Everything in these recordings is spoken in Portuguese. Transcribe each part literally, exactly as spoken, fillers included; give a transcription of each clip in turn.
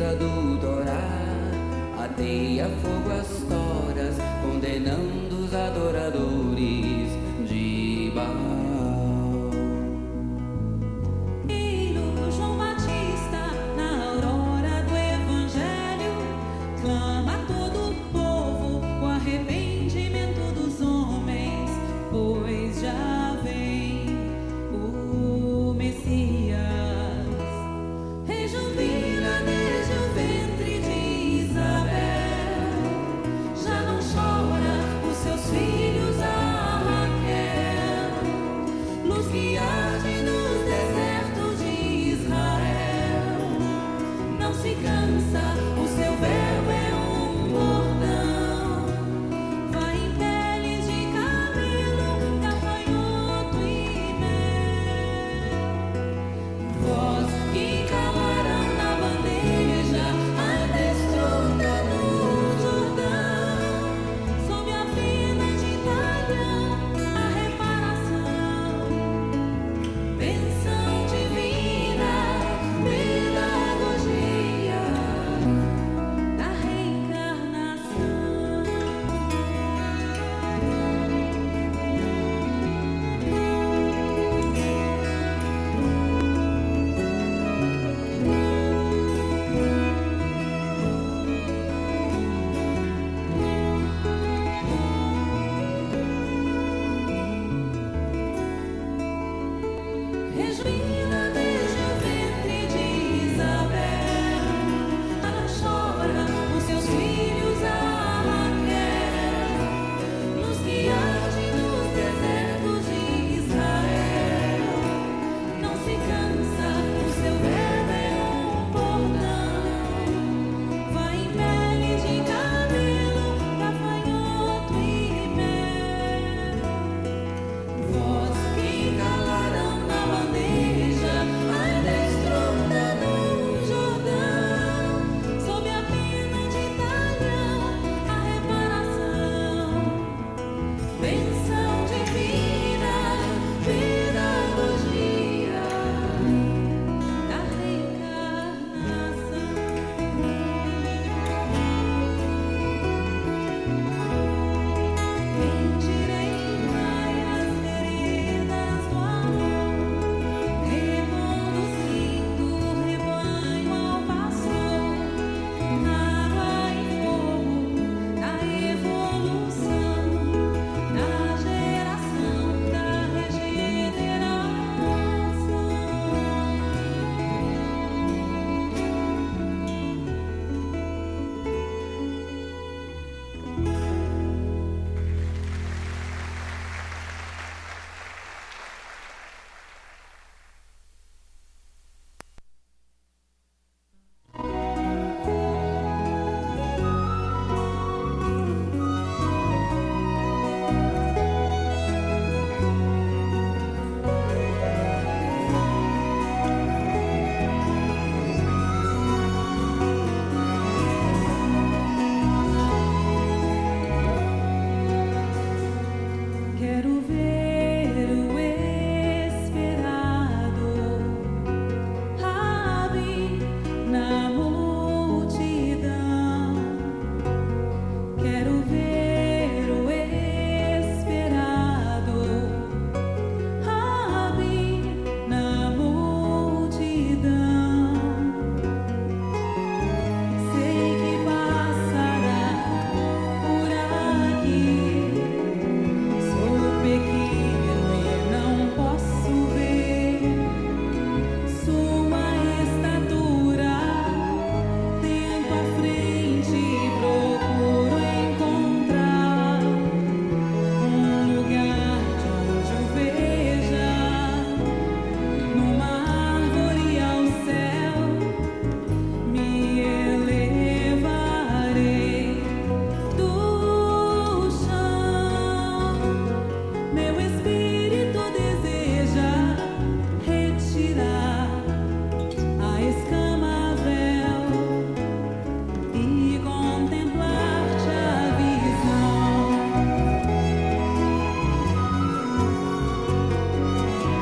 pureza do Torá, ateia fogo as toras, condenando os adoradores de Baal.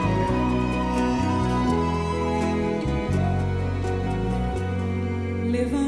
Levar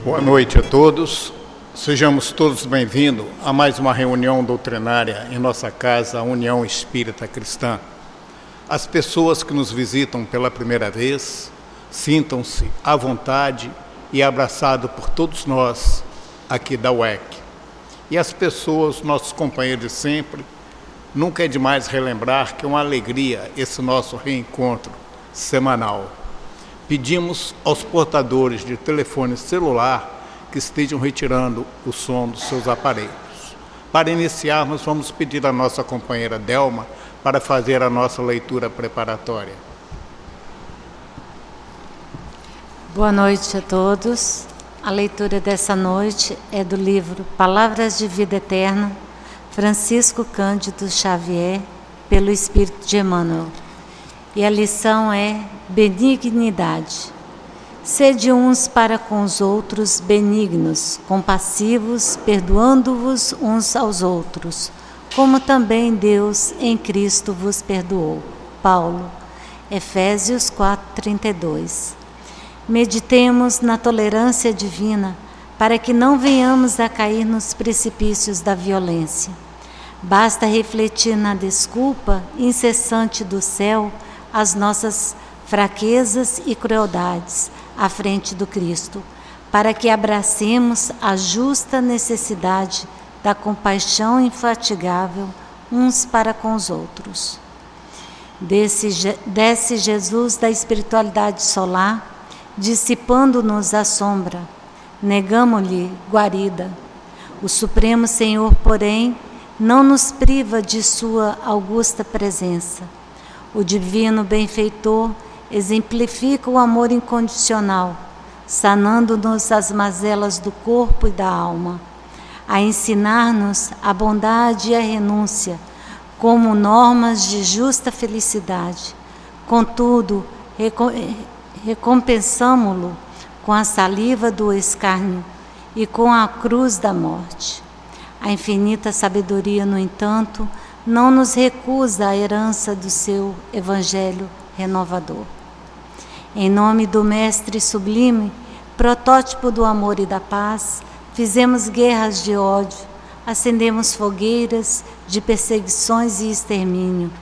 Boa noite a todos. Sejamos todos bem-vindos a mais uma reunião doutrinária em nossa casa, a União Espírita Cristã. As pessoas que nos visitam pela primeira vez, sintam-se à vontade e abraçados por todos nós aqui da U E C. E as pessoas, nossos companheiros de sempre, nunca é demais relembrar que é uma alegria esse nosso reencontro semanal. Pedimos aos portadores de telefone celular que estejam retirando o som dos seus aparelhos. Para iniciarmos, vamos pedir à nossa companheira Delma para fazer a nossa leitura preparatória. Boa noite a todos. A leitura dessa noite é do livro Palavras de Vida Eterna, Francisco Cândido Xavier, pelo Espírito de Emmanuel. E a lição é benignidade. Sede uns para com os outros benignos, compassivos, perdoando-vos uns aos outros, como também Deus em Cristo vos perdoou. Paulo, Efésios quatro, trinta e dois. Meditemos na tolerância divina, para que não venhamos a cair nos precipícios da violência. Basta refletir na desculpa incessante do céu as nossas fraquezas e crueldades à frente do Cristo, para que abracemos a justa necessidade da compaixão infatigável uns para com os outros. Desce, desce Jesus da espiritualidade solar, dissipando-nos a sombra, negamo-lhe guarida. O Supremo Senhor, porém, não nos priva de sua augusta presença. O divino benfeitor exemplifica o amor incondicional, sanando-nos as mazelas do corpo e da alma, a ensinar-nos a bondade e a renúncia como normas de justa felicidade. Contudo, recompensamo-lo com a saliva do escárnio e com a cruz da morte. A infinita sabedoria, no entanto, não nos recusa a herança do seu evangelho renovador. Em nome do Mestre Sublime, protótipo do amor e da paz, fizemos guerras de ódio, acendemos fogueiras de perseguições e extermínio.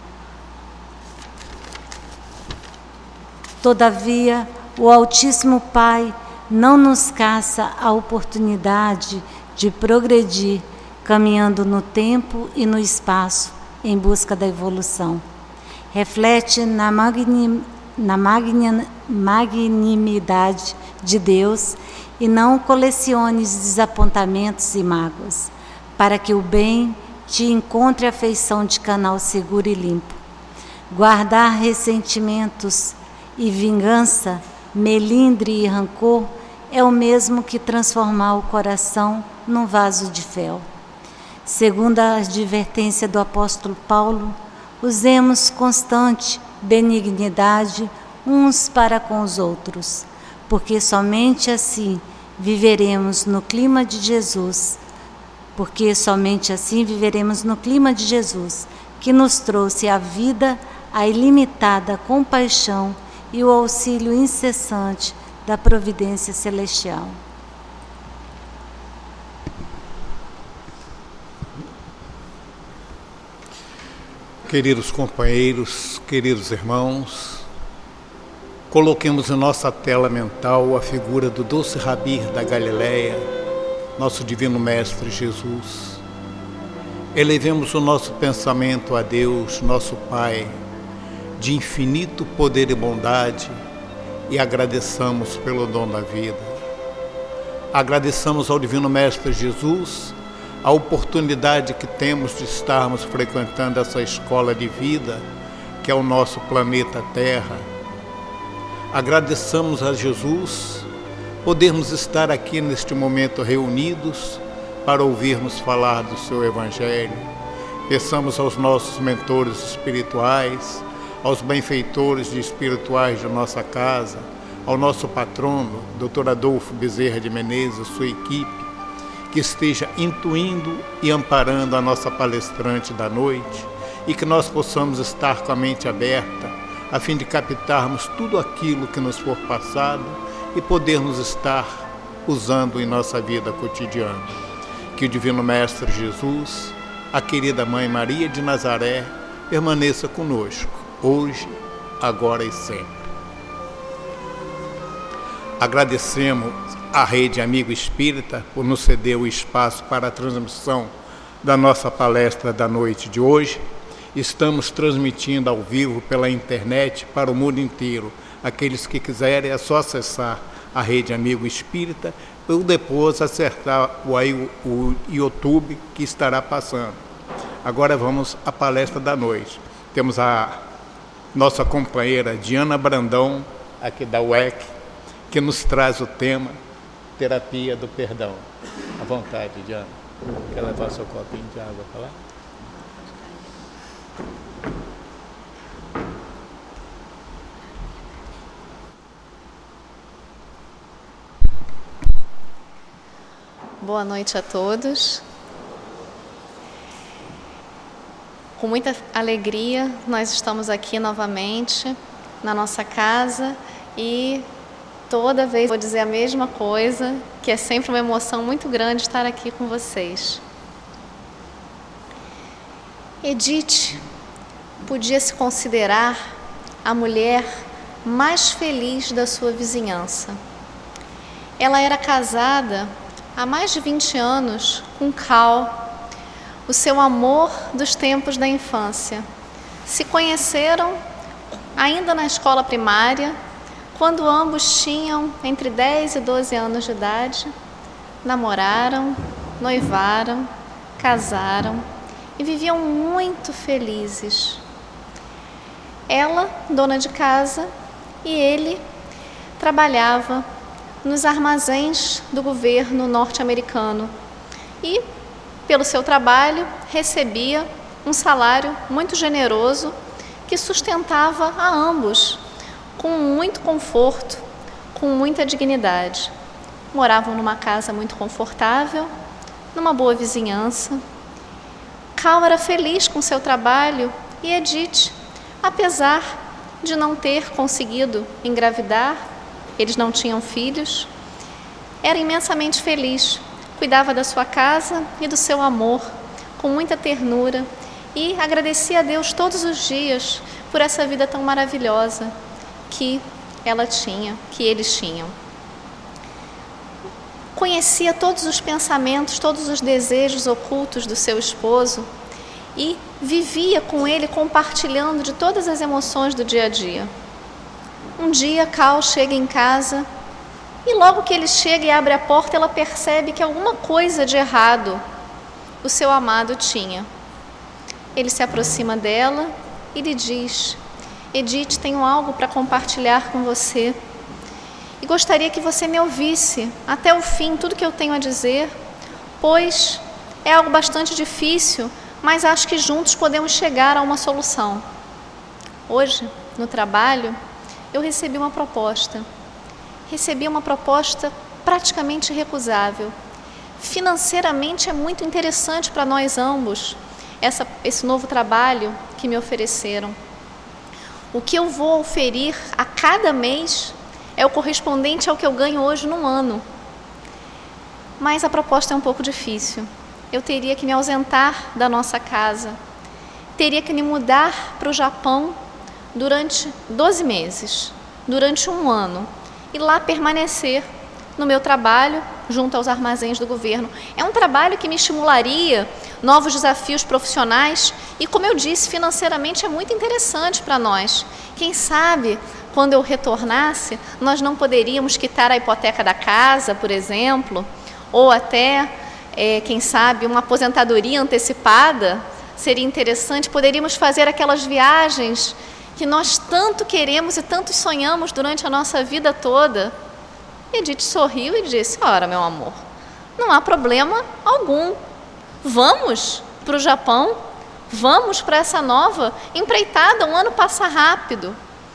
Todavia, o Altíssimo Pai não nos caça a oportunidade de progredir, caminhando no tempo e no espaço em busca da evolução. Reflete na, magni, na magni, magnanimidade de Deus e não coleciones desapontamentos e mágoas, para que o bem te encontre a feição de canal seguro e limpo. Guardar ressentimentos e vingança, melindre e rancor é o mesmo que transformar o coração num vaso de fel. Segundo a advertência do apóstolo Paulo, usemos constante benignidade uns para com os outros, porque somente assim viveremos no clima de Jesus, porque somente assim viveremos no clima de Jesus, que nos trouxe a vida, a ilimitada compaixão e o auxílio incessante da providência celestial. Queridos companheiros, queridos irmãos, coloquemos em nossa tela mental a figura do doce Rabi da Galileia, nosso divino Mestre Jesus. Elevemos o nosso pensamento a Deus, nosso Pai, de infinito poder e bondade, e agradeçamos pelo dom da vida. Agradeçamos ao divino Mestre Jesus a oportunidade que temos de estarmos frequentando essa escola de vida, que é o nosso planeta Terra. Agradeçamos a Jesus podermos estar aqui neste momento reunidos para ouvirmos falar do seu Evangelho. Peçamos aos nossos mentores espirituais, aos benfeitores de espirituais de nossa casa, ao nosso patrono, doutor Adolfo Bezerra de Menezes, sua equipe, que esteja intuindo e amparando a nossa palestrante da noite, e que nós possamos estar com a mente aberta, a fim de captarmos tudo aquilo que nos for passado e podermos estar usando em nossa vida cotidiana. Que o Divino Mestre Jesus, a querida Mãe Maria de Nazaré, permaneça conosco, hoje, agora e sempre. Agradecemos à Rede Amigo Espírita por nos ceder o espaço para a transmissão da nossa palestra da noite de hoje. Estamos transmitindo ao vivo pela internet para o mundo inteiro. Aqueles que quiserem é só acessar a Rede Amigo Espírita ou depois acertar o, o YouTube que estará passando. Agora vamos à palestra da noite. Temos a nossa companheira Diana Brandão, aqui da U E C, que nos traz o tema Terapia do Perdão. À vontade, Diana. Quer levar seu copinho de água para lá? Boa noite a todos. Com muita alegria, nós estamos aqui novamente na nossa casa e toda vez vou dizer a mesma coisa, que é sempre uma emoção muito grande estar aqui com vocês. Edith podia se considerar a mulher mais feliz da sua vizinhança. Ela era casada há mais de vinte anos com Cal, o seu amor dos tempos da infância. Se conheceram ainda na escola primária, quando ambos tinham entre dez e doze anos de idade. Namoraram, noivaram, casaram e viviam muito felizes. Ela, dona de casa, e ele trabalhava nos armazéns do governo norte-americano e, pelo seu trabalho, recebia um salário muito generoso que sustentava a ambos com muito conforto, com muita dignidade. Moravam numa casa muito confortável, numa boa vizinhança. Cal era feliz com seu trabalho e Edith, apesar de não ter conseguido engravidar, eles não tinham filhos, era imensamente feliz, cuidava da sua casa e do seu amor com muita ternura e agradecia a Deus todos os dias por essa vida tão maravilhosa que ela tinha, que eles tinham. Conhecia todos os pensamentos, todos os desejos ocultos do seu esposo e vivia com ele compartilhando de todas as emoções do dia a dia. Um dia, Cal chega em casa e logo que ele chega e abre a porta, ela percebe que alguma coisa de errado o seu amado tinha. Ele se aproxima dela e lhe diz: Edith, tenho algo para compartilhar com você e gostaria que você me ouvisse até o fim, tudo que eu tenho a dizer, pois é algo bastante difícil, mas acho que juntos podemos chegar a uma solução. Hoje, no trabalho, eu recebi uma proposta. Recebi uma proposta praticamente irrecusável. Financeiramente é muito interessante para nós ambos essa, esse novo trabalho que me ofereceram. O que eu vou oferir a cada mês é o correspondente ao que eu ganho hoje num ano. Mas a proposta é um pouco difícil. Eu teria que me ausentar da nossa casa. Teria que me mudar para o Japão durante doze meses, durante um ano, e lá permanecer no meu trabalho junto aos armazéns do governo. É um trabalho que me estimularia novos desafios profissionais e, como eu disse, financeiramente é muito interessante para nós. Quem sabe, quando eu retornasse, nós não poderíamos quitar a hipoteca da casa, por exemplo, ou até, é, quem sabe, uma aposentadoria antecipada. Seria interessante, poderíamos fazer aquelas viagens que nós tanto queremos e tanto sonhamos durante a nossa vida toda. Edith sorriu e disse: ora, meu amor, não há problema algum. Vamos para o Japão, vamos para essa nova empreitada, um ano passa rápido.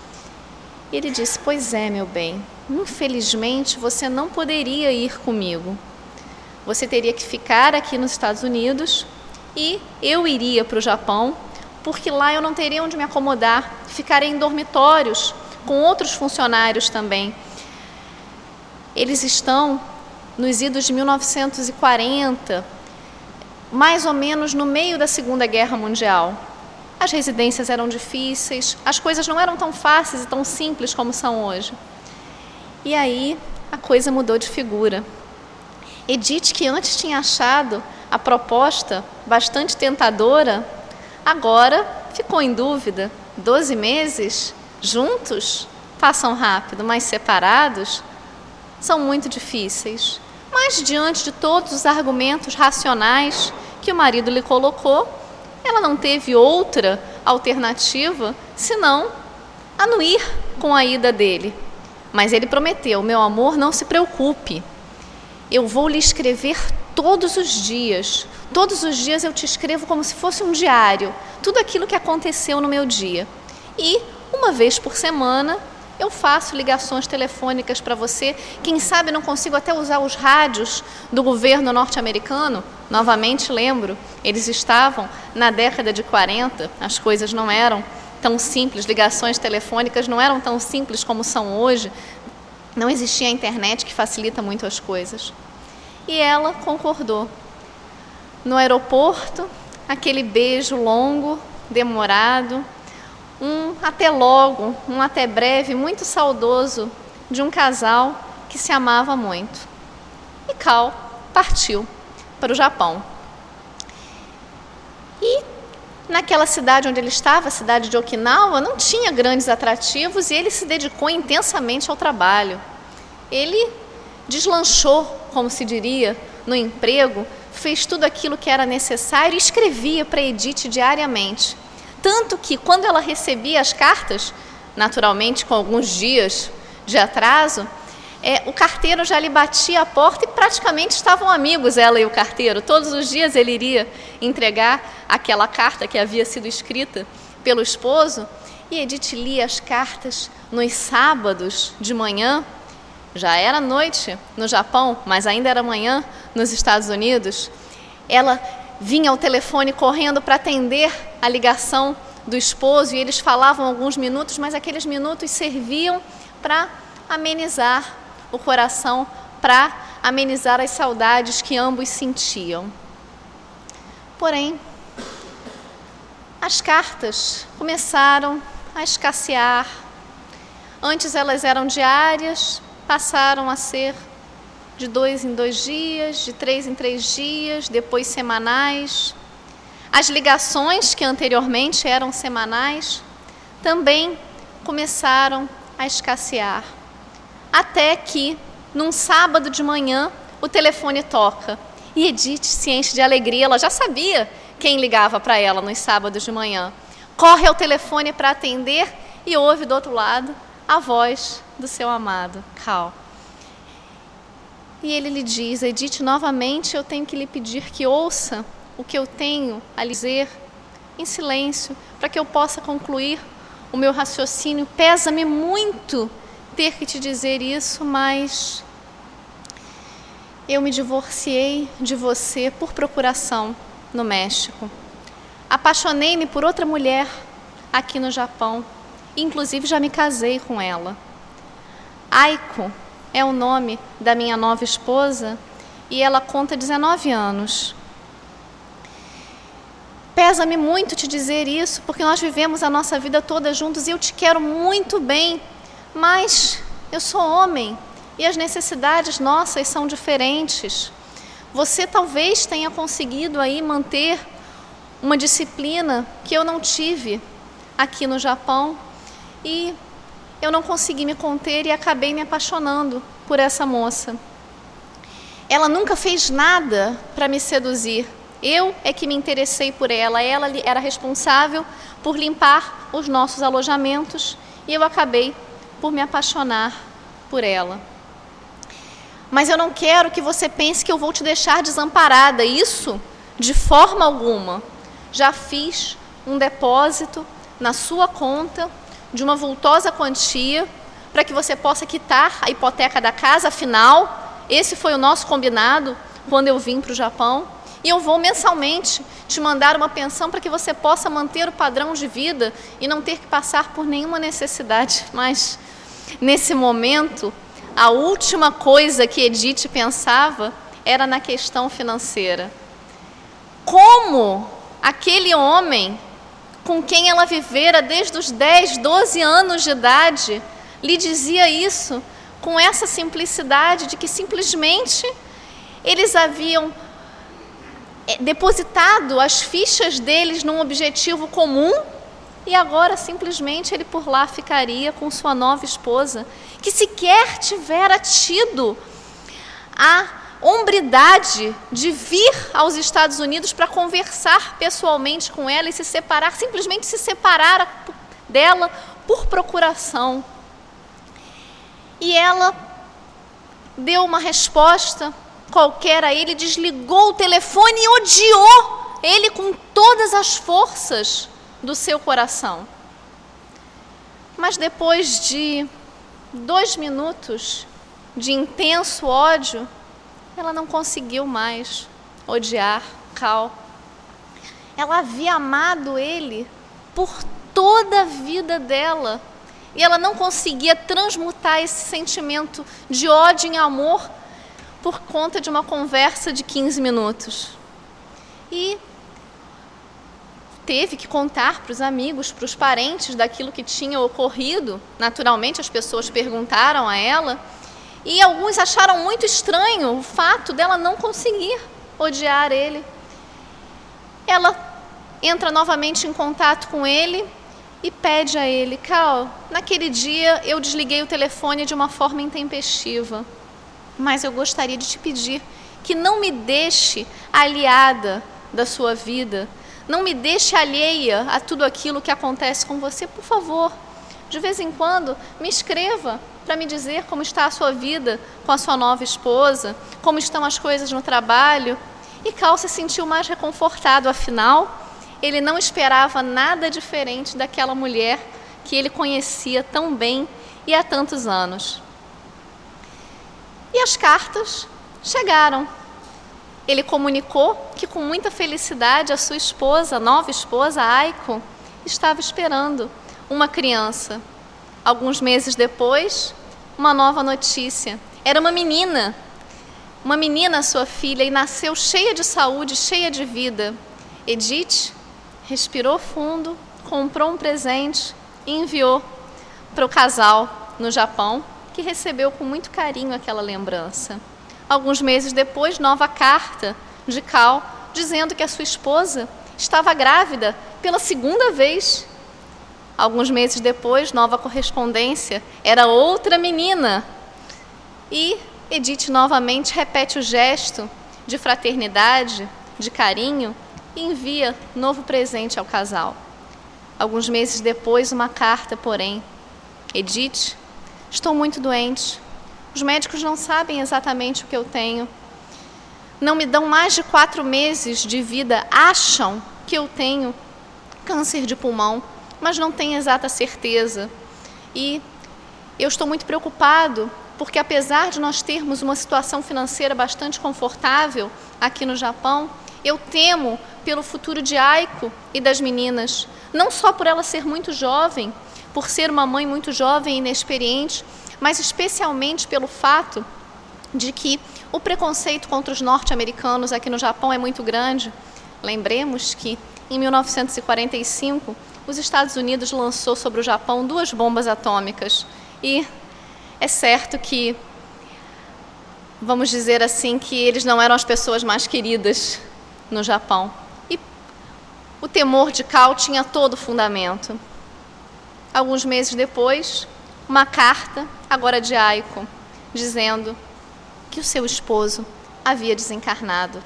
E ele disse: pois é, meu bem, infelizmente você não poderia ir comigo. Você teria que ficar aqui nos Estados Unidos e eu iria para o Japão, porque lá eu não teria onde me acomodar, ficarei em dormitórios com outros funcionários também. Eles estão nos idos de mil novecentos e quarenta, mais ou menos no meio da Segunda Guerra Mundial. As residências eram difíceis, as coisas não eram tão fáceis e tão simples como são hoje. E aí a coisa mudou de figura. Edith, que antes tinha achado a proposta bastante tentadora, agora ficou em dúvida. Doze meses juntos passam rápido, mas separados são muito difíceis. Mas diante de todos os argumentos racionais que o marido lhe colocou, ela não teve outra alternativa senão anuir com a ida dele. Mas ele prometeu: meu amor, não se preocupe, eu vou lhe escrever todos os dias. Todos os dias eu te escrevo como se fosse um diário, tudo aquilo que aconteceu no meu dia. E uma vez por semana eu faço ligações telefônicas para você. Quem sabe não consigo até usar os rádios do governo norte-americano. Novamente lembro, eles estavam na década de quarenta, as coisas não eram tão simples, ligações telefônicas não eram tão simples como são hoje. Não existia a internet, que facilita muito as coisas. E ela concordou. No aeroporto, aquele beijo longo, demorado, um até logo, um até breve, muito saudoso, de um casal que se amava muito. E Cal partiu para o Japão. E naquela cidade onde ele estava, a cidade de Okinawa, não tinha grandes atrativos e ele se dedicou intensamente ao trabalho. Ele deslanchou, como se diria, no emprego, fez tudo aquilo que era necessário e escrevia para Edith diariamente. Tanto que, quando ela recebia as cartas, naturalmente com alguns dias de atraso, é, o carteiro já lhe batia a porta e praticamente estavam amigos, ela e o carteiro. Todos os dias ele iria entregar aquela carta que havia sido escrita pelo esposo, e Edith lia as cartas nos sábados de manhã. Já era noite no Japão, mas ainda era manhã nos Estados Unidos. Ela vinha ao telefone correndo para atender a ligação do esposo e eles falavam alguns minutos, mas aqueles minutos serviam para amenizar o coração, para amenizar as saudades que ambos sentiam. Porém, as cartas começaram a escassear. Antes elas eram diárias, passaram a ser de dois em dois dias, de três em três dias, depois semanais. As ligações, que anteriormente eram semanais, também começaram a escassear. Até que, num sábado de manhã, o telefone toca. E Edith se enche de alegria, ela já sabia quem ligava para ela nos sábados de manhã. Corre ao telefone para atender e ouve do outro lado a voz do seu amado, Cal. E ele lhe diz: Edith, novamente eu tenho que lhe pedir que ouça o que eu tenho a lhe dizer em silêncio, para que eu possa concluir o meu raciocínio. Pesa-me muito ter que te dizer isso, mas eu me divorciei de você por procuração no México. Apaixonei-me por outra mulher aqui no Japão. Inclusive já me casei com ela. Aiko é o nome da minha nova esposa e ela conta dezenove anos. Pesa-me muito te dizer isso, porque nós vivemos a nossa vida toda juntos e eu te quero muito bem, mas eu sou homem e as necessidades nossas são diferentes. Você talvez tenha conseguido aí manter uma disciplina que eu não tive aqui no Japão e eu não consegui me conter e acabei me apaixonando por essa moça. Ela nunca fez nada para me seduzir. Eu é que me interessei por ela. Ela era responsável por limpar os nossos alojamentos e eu acabei por me apaixonar por ela. Mas eu não quero que você pense que eu vou te deixar desamparada. Isso, de forma alguma. Já fiz um depósito na sua conta de uma vultosa quantia para que você possa quitar a hipoteca da casa. Afinal, esse foi o nosso combinado quando eu vim para o Japão. E eu vou mensalmente te mandar uma pensão para que você possa manter o padrão de vida e não ter que passar por nenhuma necessidade. Mas, nesse momento, a última coisa que Edith pensava era na questão financeira. Como aquele homem com quem ela vivera desde os dez, doze anos de idade lhe dizia isso com essa simplicidade de que simplesmente eles haviam depositado as fichas deles num objetivo comum e agora simplesmente ele por lá ficaria com sua nova esposa, que sequer tivera tido a hombridade de vir aos Estados Unidos para conversar pessoalmente com ela e se separar, simplesmente se separar dela por procuração. E ela deu uma resposta qualquer a ele, desligou o telefone e odiou ele com todas as forças do seu coração. Mas depois de dois minutos de intenso ódio, ela não conseguiu mais odiar Cal. Ela havia amado ele por toda a vida dela e ela não conseguia transmutar esse sentimento de ódio em amor por conta de uma conversa de quinze minutos. E teve que contar para os amigos, para os parentes daquilo que tinha ocorrido. Naturalmente, as pessoas perguntaram a ela e alguns acharam muito estranho o fato dela não conseguir odiar ele. Ela entra novamente em contato com ele e pede a ele: Cal, naquele dia eu desliguei o telefone de uma forma intempestiva, mas eu gostaria de te pedir que não me deixe aliada da sua vida, não me deixe alheia a tudo aquilo que acontece com você, por favor. De vez em quando, me escreva para me dizer como está a sua vida com a sua nova esposa, como estão as coisas no trabalho. E Cal se sentiu mais reconfortado, afinal, ele não esperava nada diferente daquela mulher que ele conhecia tão bem e há tantos anos. E as cartas chegaram. Ele comunicou que com muita felicidade a sua esposa, a nova esposa, Aiko, estava esperando uma criança. Alguns meses depois, uma nova notícia. Era uma menina, uma menina, sua filha, e nasceu cheia de saúde, cheia de vida. Edith respirou fundo, comprou um presente e enviou para o casal no Japão, que recebeu com muito carinho aquela lembrança. Alguns meses depois, nova carta de Cal, dizendo que a sua esposa estava grávida pela segunda vez. Alguns meses depois, nova correspondência, era outra menina. E Edith novamente repete o gesto de fraternidade, de carinho, e envia novo presente ao casal. Alguns meses depois, uma carta, porém: Edith, estou muito doente. Os médicos não sabem exatamente o que eu tenho. Não me dão mais de quatro meses de vida. Acham que eu tenho câncer de pulmão, mas não têm exata certeza. E eu estou muito preocupado, porque apesar de nós termos uma situação financeira bastante confortável aqui no Japão, eu temo pelo futuro de Aiko e das meninas. Não só por ela ser muito jovem, por ser uma mãe muito jovem e inexperiente, mas especialmente pelo fato de que o preconceito contra os norte-americanos aqui no Japão é muito grande. Lembremos que em mil novecentos e quarenta e cinco, os Estados Unidos lançou sobre o Japão duas bombas atômicas. E é certo que, vamos dizer assim, que eles não eram as pessoas mais queridas no Japão. E o temor de Cal tinha todo fundamento. Alguns meses depois, uma carta, agora de Aiko, dizendo que o seu esposo havia desencarnado.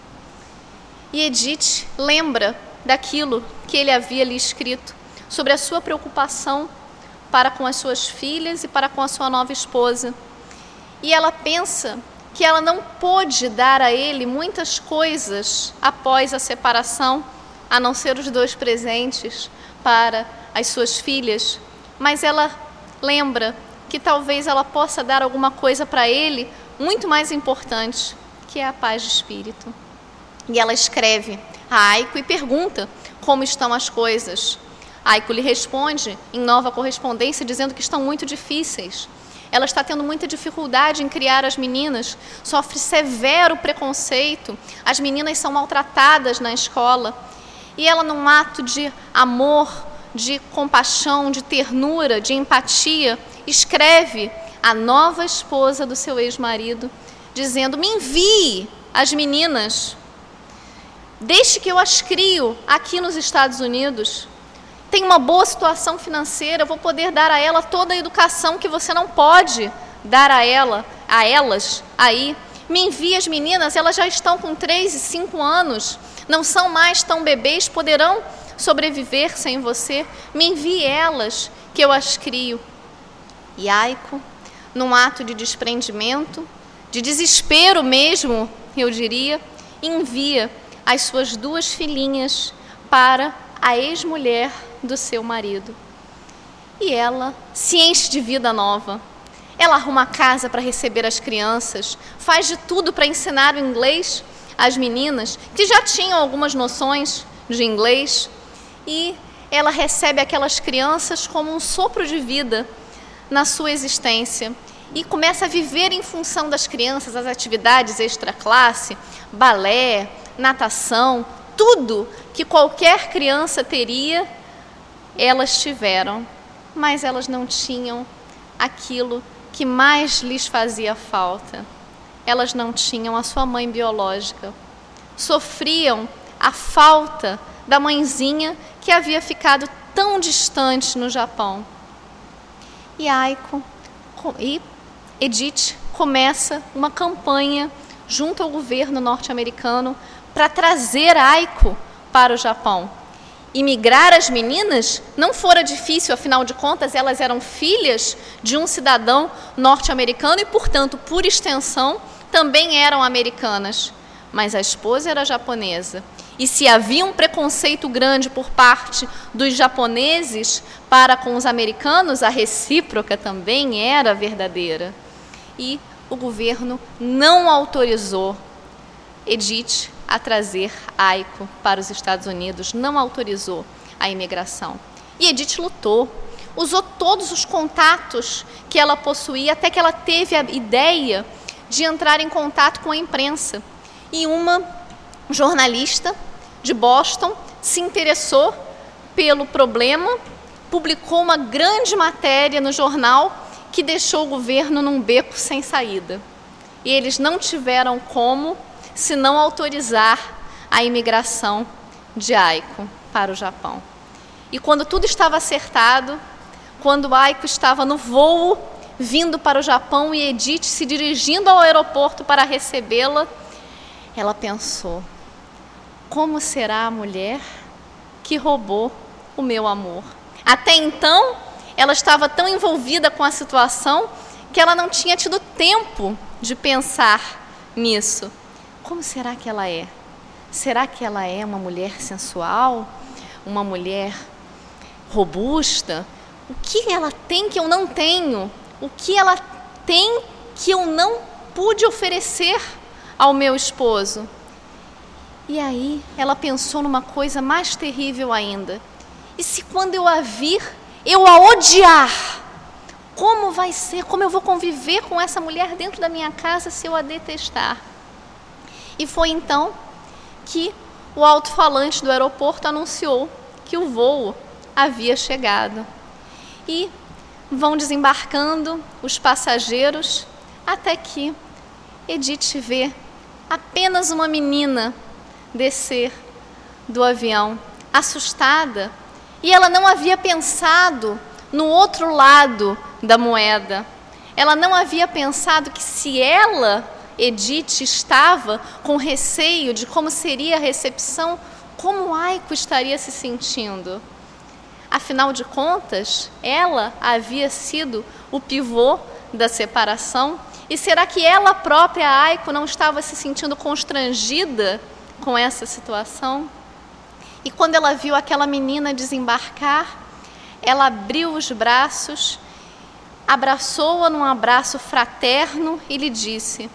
E Edith lembra daquilo que ele havia lhe escrito sobre a sua preocupação para com as suas filhas e para com a sua nova esposa. E ela pensa que ela não pôde dar a ele muitas coisas após a separação, a não ser os dois presentes para as suas filhas, mas ela lembra que talvez ela possa dar alguma coisa para ele muito mais importante, que é a paz de espírito. E ela escreve a Aiko e pergunta como estão as coisas. Aiko lhe responde em nova correspondência dizendo que estão muito difíceis. ela está tendo muita dificuldade em criar as meninas, sofre severo preconceito, as meninas são maltratadas na escola. E ela, num ato de amor, de compaixão, de ternura, de empatia, escreve à nova esposa do seu ex-marido, dizendo: me envie as meninas, deixe que eu as crio aqui nos Estados Unidos. Tem uma boa situação financeira, eu vou poder dar a ela toda a educação que você não pode dar a ela, a elas aí. Me envie as meninas, elas já estão com três e cinco anos, não são mais tão bebês, poderão sobreviver sem você. Me envie elas, que eu as crio. E Aiko, num ato de desprendimento, de desespero mesmo, eu diria, envia as suas duas filhinhas para a ex-mulher do seu marido. E ela se enche de vida nova. Ela arruma a casa para receber as crianças, faz de tudo para ensinar o inglês às meninas, que já tinham algumas noções de inglês, e ela recebe aquelas crianças como um sopro de vida na sua existência, e começa a viver em função das crianças, as atividades extra-classe, balé, natação, tudo que qualquer criança teria, elas tiveram, mas elas não tinham aquilo que mais lhes fazia falta. Elas não tinham a sua mãe biológica. Sofriam a falta da mãezinha que havia ficado tão distante no Japão. E Aiko e Edith começa uma campanha junto ao governo norte-americano para trazer Aiko para o Japão. Imigrar as meninas não fora difícil, afinal de contas, elas eram filhas de um cidadão norte-americano e, portanto, por extensão, também eram americanas. Mas a esposa era japonesa. E se havia um preconceito grande por parte dos japoneses para com os americanos, a recíproca também era verdadeira. E o governo não autorizou Edith a trazer Aiko para os Estados Unidos, não autorizou a imigração. E Edith lutou, usou todos os contatos que ela possuía, até que ela teve a ideia de entrar em contato com a imprensa. E uma jornalista de Boston se interessou pelo problema, publicou uma grande matéria no jornal que deixou o governo num beco sem saída. E eles não tiveram como se não autorizar a imigração de Aiko para o Japão. E quando tudo estava acertado, quando Aiko estava no voo, vindo para o Japão, e Edith se dirigindo ao aeroporto para recebê-la, ela pensou: como será a mulher que roubou o meu amor? Até então, ela estava tão envolvida com a situação que ela não tinha tido tempo de pensar nisso. Como será que ela é? Será que ela é uma mulher sensual? Uma mulher robusta? O que ela tem que eu não tenho? O que ela tem que eu não pude oferecer ao meu esposo? E aí ela pensou numa coisa mais terrível ainda. E se quando eu a vir, eu a odiar? Como vai ser? Como eu vou conviver com essa mulher dentro da minha casa se eu a detestar? E foi então que o alto-falante do aeroporto anunciou que o voo havia chegado. E vão desembarcando os passageiros até que Edith vê apenas uma menina descer do avião, assustada. E ela não havia pensado no outro lado da moeda. Ela não havia pensado que se ela, Edith, estava com receio de como seria a recepção, como Aiko estaria se sentindo. Afinal de contas, ela havia sido o pivô da separação. E será que ela própria, Aiko, não estava se sentindo constrangida com essa situação? E quando ela viu aquela menina desembarcar, ela abriu os braços, abraçou-a num abraço fraterno e lhe disse: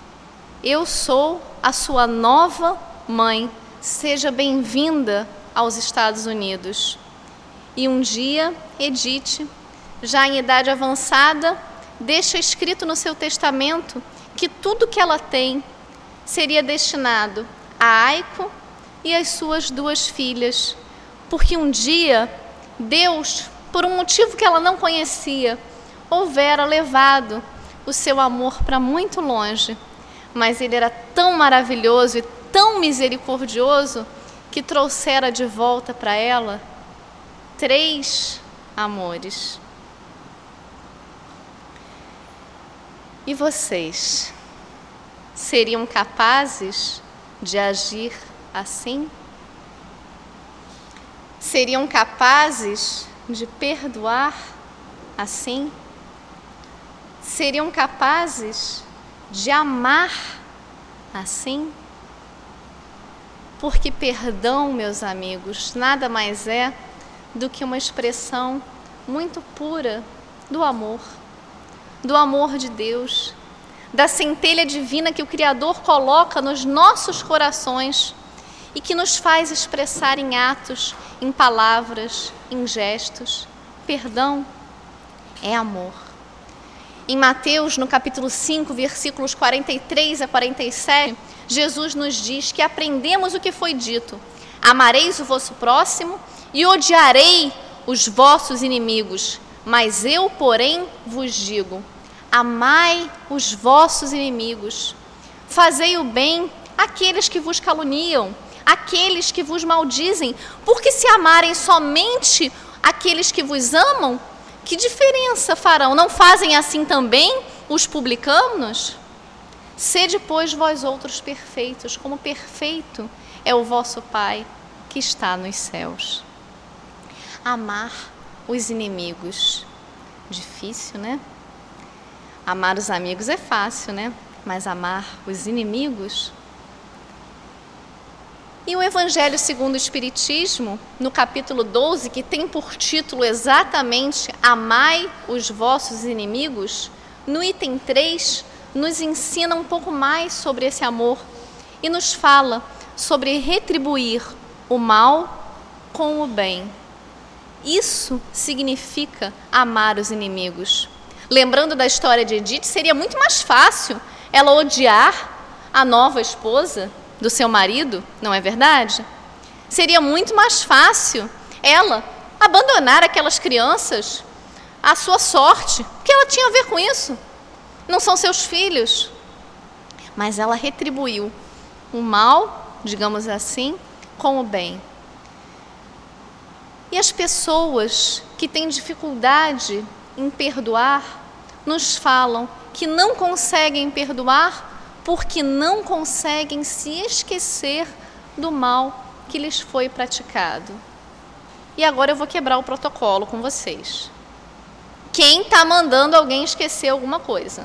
eu sou a sua nova mãe, seja bem-vinda aos Estados Unidos. E um dia, Edith, já em idade avançada, deixa escrito no seu testamento que tudo que ela tem seria destinado a Aico e as suas duas filhas, porque um dia Deus, por um motivo que ela não conhecia, houvera levado o seu amor para muito longe, mas ele era tão maravilhoso e tão misericordioso que trouxera de volta para ela três amores. E vocês seriam capazes de agir assim? Seriam capazes de perdoar assim? Seriam capazes de amar assim? Porque perdão, meus amigos, nada mais é do que uma expressão muito pura do amor, do amor de Deus, da centelha divina que o Criador coloca nos nossos corações e que nos faz expressar em atos, em palavras, em gestos. Perdão é amor. Em Mateus, no capítulo cinco, versículos quarenta e três a quarenta e sete, Jesus nos diz que aprendemos o que foi dito: amareis o vosso próximo e odiarei os vossos inimigos. Mas eu, porém, vos digo: amai os vossos inimigos, fazei o bem àqueles que vos caluniam, àqueles que vos maldizem, porque se amarem somente aqueles que vos amam, que diferença farão? Não fazem assim também os publicanos? Sede, pois, vós outros perfeitos, como perfeito é o vosso Pai que está nos céus. Amar os inimigos. Difícil, né? Amar os amigos é fácil, né? Mas amar os inimigos... E o Evangelho segundo o Espiritismo, no capítulo doze, que tem por título exatamente Amai os vossos inimigos, no item três, nos ensina um pouco mais sobre esse amor e nos fala sobre retribuir o mal com o bem. Isso significa amar os inimigos. Lembrando da história de Edith, seria muito mais fácil ela odiar a nova esposa do seu marido, não é verdade? Seria muito mais fácil ela abandonar aquelas crianças à sua sorte. O que ela tinha a ver com isso? Não são seus filhos. Mas ela retribuiu o mal, digamos assim, com o bem. E as pessoas que têm dificuldade em perdoar nos falam que não conseguem perdoar porque não conseguem se esquecer do mal que lhes foi praticado. E agora eu vou quebrar o protocolo com vocês. Quem está mandando alguém esquecer alguma coisa?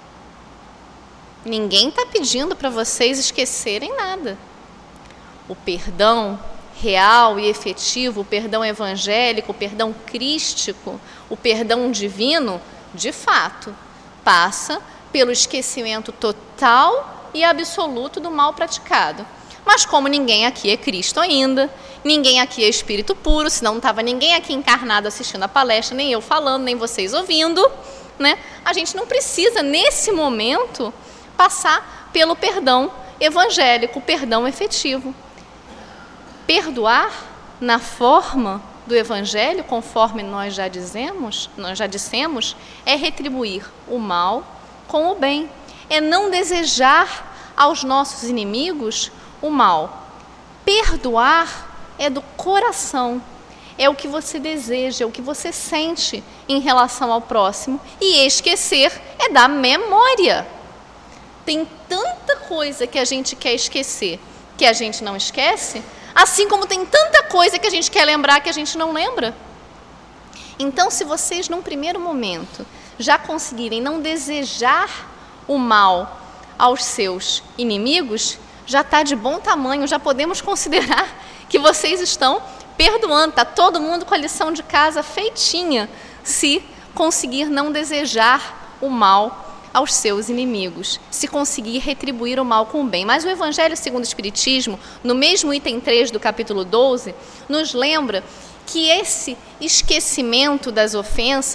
Ninguém está pedindo para vocês esquecerem nada. O perdão real e efetivo, o perdão evangélico, o perdão crístico, o perdão divino, de fato, passa pelo esquecimento total e absoluto do mal praticado. Mas como ninguém aqui é Cristo ainda, ninguém aqui é espírito puro, senão não estava ninguém aqui encarnado assistindo a palestra, nem eu falando, nem vocês ouvindo, né? A gente não precisa, nesse momento, passar pelo perdão evangélico, o perdão efetivo. Perdoar, na forma do Evangelho, conforme nós já dizemos, nós já dissemos, é retribuir o mal com o bem, é não desejar aos nossos inimigos o mal. Perdoar é do coração, é o que você deseja, é o que você sente em relação ao próximo, e esquecer é da memória. Tem tanta coisa que a gente quer esquecer que a gente não esquece, assim como tem tanta coisa que a gente quer lembrar que a gente não lembra. Então, se vocês, num primeiro momento, já conseguirem não desejar o mal aos seus inimigos, já está de bom tamanho, já podemos considerar que vocês estão perdoando. Está todo mundo com a lição de casa feitinha, se conseguir não desejar o mal aos seus inimigos, se conseguir retribuir o mal com o bem. Mas o Evangelho segundo o Espiritismo, no mesmo item três do capítulo doze, nos lembra que esse esquecimento das ofensas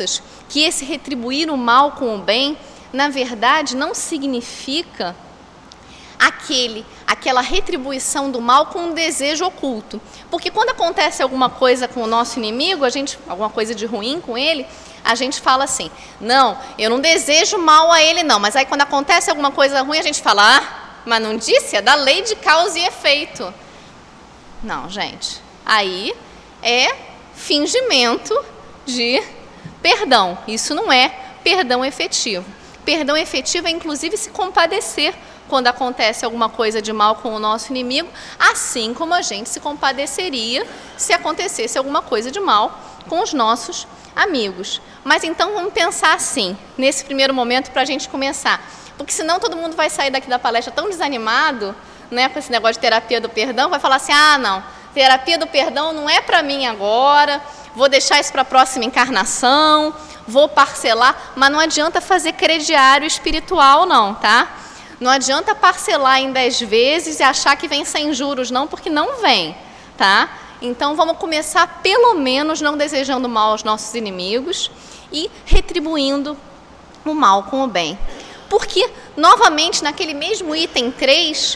que esse retribuir o mal com o bem, na verdade, não significa aquele, aquela retribuição do mal com um desejo oculto. Porque quando acontece alguma coisa com o nosso inimigo, a gente, alguma coisa de ruim com ele, a gente fala assim, não, eu não desejo mal a ele não, mas aí quando acontece alguma coisa ruim, a gente fala, ah, mas não disse? É da lei de causa e efeito. Não, gente, aí é fingimento de perdão, isso não é perdão efetivo. Perdão efetivo é inclusive se compadecer quando acontece alguma coisa de mal com o nosso inimigo, assim como a gente se compadeceria se acontecesse alguma coisa de mal com os nossos amigos. Mas então vamos pensar assim, nesse primeiro momento, para a gente começar. Porque senão todo mundo vai sair daqui da palestra tão desanimado, né, com esse negócio de terapia do perdão, vai falar assim, ah, não, terapia do perdão não é para mim agora, vou deixar isso para a próxima encarnação, vou parcelar, mas não adianta fazer crediário espiritual não, tá? Não adianta parcelar em dez vezes e achar que vem sem juros não, porque não vem, tá? Então vamos começar pelo menos não desejando mal aos nossos inimigos e retribuindo o mal com o bem. Porque, novamente, naquele mesmo item três,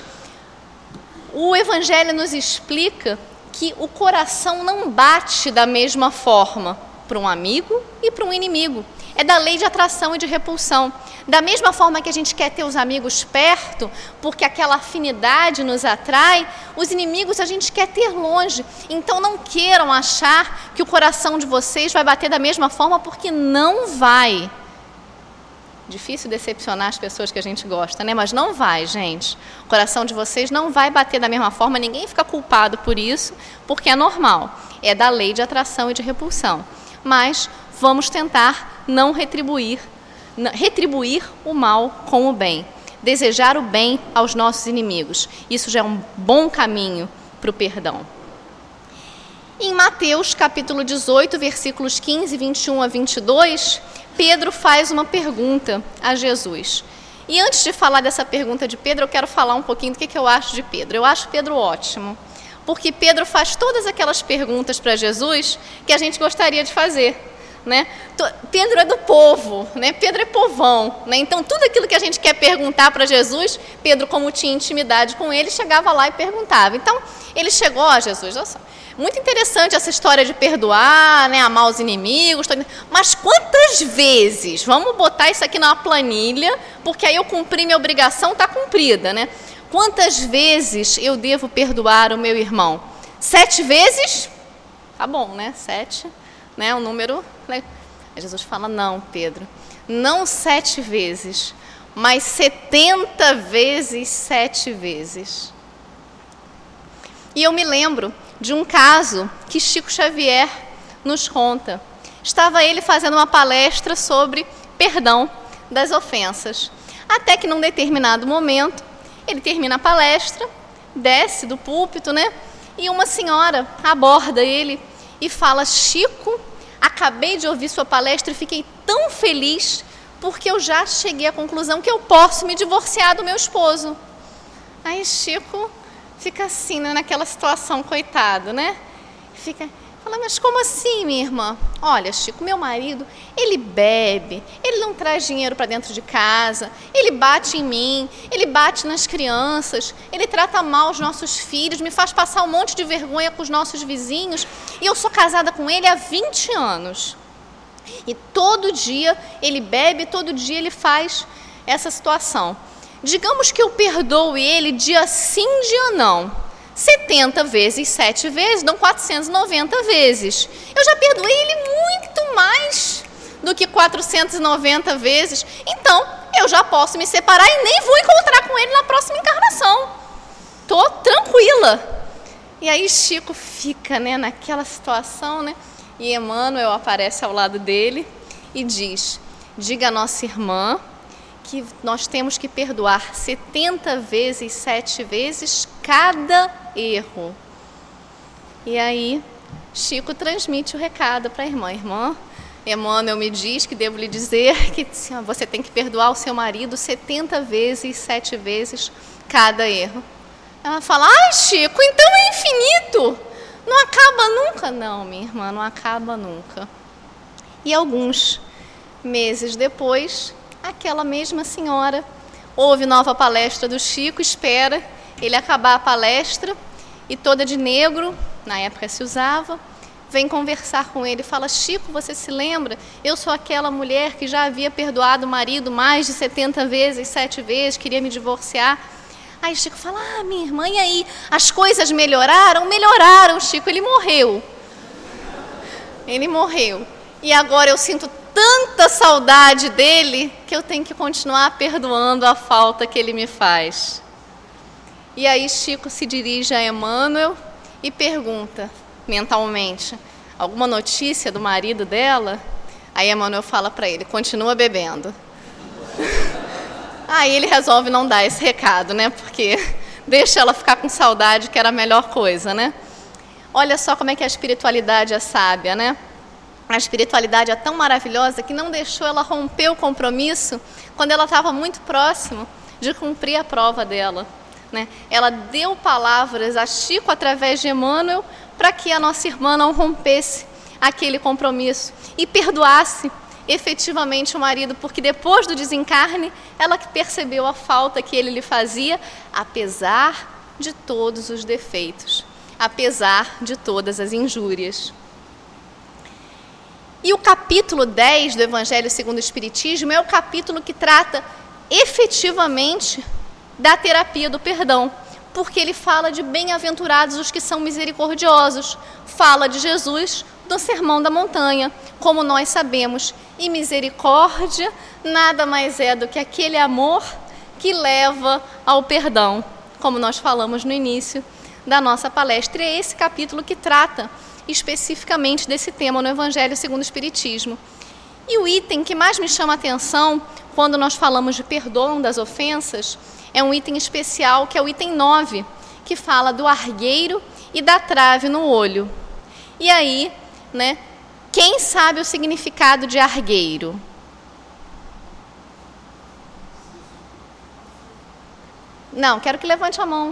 o Evangelho nos explica que o coração não bate da mesma forma para um amigo e para um inimigo. É da lei de atração e de repulsão. Da mesma forma que a gente quer ter os amigos perto, porque aquela afinidade nos atrai, os inimigos a gente quer ter longe. Então não queiram achar que o coração de vocês vai bater da mesma forma, porque não vai. Difícil decepcionar as pessoas que a gente gosta, né? Mas não vai, gente. O coração de vocês não vai bater da mesma forma, ninguém fica culpado por isso, porque é normal. É da lei de atração e de repulsão. Mas vamos tentar não retribuir, retribuir o mal com o bem. Desejar o bem aos nossos inimigos. Isso já é um bom caminho para o perdão. Em Mateus, capítulo dezoito, versículos quinze, vinte e um a vinte e dois, Pedro faz uma pergunta a Jesus. E antes de falar dessa pergunta de Pedro, eu quero falar um pouquinho do que, que eu acho de Pedro. Eu acho Pedro ótimo, porque Pedro faz todas aquelas perguntas para Jesus que a gente gostaria de fazer. Né? Pedro é do povo, né? Pedro é povão, né? Então tudo aquilo que a gente quer perguntar para Jesus, Pedro, como tinha intimidade com ele, chegava lá e perguntava. Então ele chegou a Jesus, olha só, muito interessante essa história de perdoar, né? Amar os inimigos, mas quantas vezes, vamos botar isso aqui numa planilha, porque aí eu cumpri minha obrigação, está cumprida, né? Quantas vezes eu devo perdoar o meu irmão? Sete vezes? Tá bom, né? Sete, né? O número... Aí Jesus fala, não, Pedro, não sete vezes, mas setenta vezes sete vezes. E eu me lembro de um caso que Chico Xavier nos conta. Estava ele fazendo uma palestra sobre perdão das ofensas. Até que num determinado momento, ele termina a palestra, desce do púlpito, né? E uma senhora aborda ele e fala, Chico, acabei de ouvir sua palestra e fiquei tão feliz porque eu já cheguei à conclusão que eu posso me divorciar do meu esposo. Aí Chico fica assim, né, naquela situação, coitado, né? Fica, fala, mas como assim, minha irmã? Olha, Chico, meu marido, ele bebe, ele não traz dinheiro para dentro de casa, ele bate em mim, ele bate nas crianças, ele trata mal os nossos filhos, me faz passar um monte de vergonha com os nossos vizinhos, e eu sou casada com ele há vinte anos. E todo dia ele bebe, todo dia ele faz essa situação. Digamos que eu perdoo ele dia sim, dia não. setenta vezes sete vezes dão quatrocentas e noventa vezes. Eu já perdoei ele muito mais do que quatrocentas e noventa vezes. Então, eu já posso me separar e nem vou encontrar com ele na próxima encarnação. Tô tranquila. E aí Chico fica, né, naquela situação, né? E Emmanuel aparece ao lado dele e diz, diga a nossa irmã que nós temos que perdoar setenta vezes, sete vezes cada erro. E aí, Chico transmite o recado para a irmã. Irmã, Emmanuel me diz que devo lhe dizer que você tem que perdoar o seu marido setenta vezes, sete vezes cada erro. Ela fala, ai Chico, então é infinito, não acaba nunca. Não, minha irmã, não acaba nunca. E alguns Meses depois, aquela mesma senhora ouve nova palestra do Chico, espera ele acabar a palestra e toda de negro, na época se usava, vem conversar com ele e fala: Chico, você se lembra? Eu sou aquela mulher que já havia perdoado o marido mais de setenta vezes, sete vezes, queria me divorciar. Aí Chico fala: ah, minha irmã, e aí? As coisas melhoraram? Melhoraram, Chico, ele morreu. Ele morreu. E agora eu sinto tanta saudade dele que eu tenho que continuar perdoando a falta que ele me faz. E aí Chico se dirige a Emmanuel e pergunta mentalmente: alguma notícia do marido dela? Aí Emmanuel fala para ele: continua bebendo. Aí ele resolve não dar esse recado, né? Porque deixa ela ficar com saudade, que era a melhor coisa, né? Olha só como é que a espiritualidade é sábia, né? A espiritualidade é tão maravilhosa que não deixou ela romper o compromisso quando ela estava muito próximo de cumprir a prova dela, né? Ela deu palavras a Chico através de Emmanuel para que a nossa irmã não rompesse aquele compromisso e perdoasse efetivamente o marido, porque depois do desencarne, ela que percebeu a falta que ele lhe fazia, apesar de todos os defeitos, apesar de todas as injúrias. E o capítulo dez do Evangelho segundo o Espiritismo é o capítulo que trata efetivamente da terapia do perdão, porque ele fala de bem-aventurados os que são misericordiosos, fala de Jesus do Sermão da Montanha, como nós sabemos, e misericórdia nada mais é do que aquele amor que leva ao perdão, como nós falamos no início da nossa palestra. É esse capítulo que trata especificamente desse tema no Evangelho segundo o Espiritismo. E o item que mais me chama a atenção quando nós falamos de perdão das ofensas é um item especial, que é o item nove, que fala do argueiro e da trave no olho. E aí, né, quem sabe o significado de argueiro? Não, quero que levante a mão.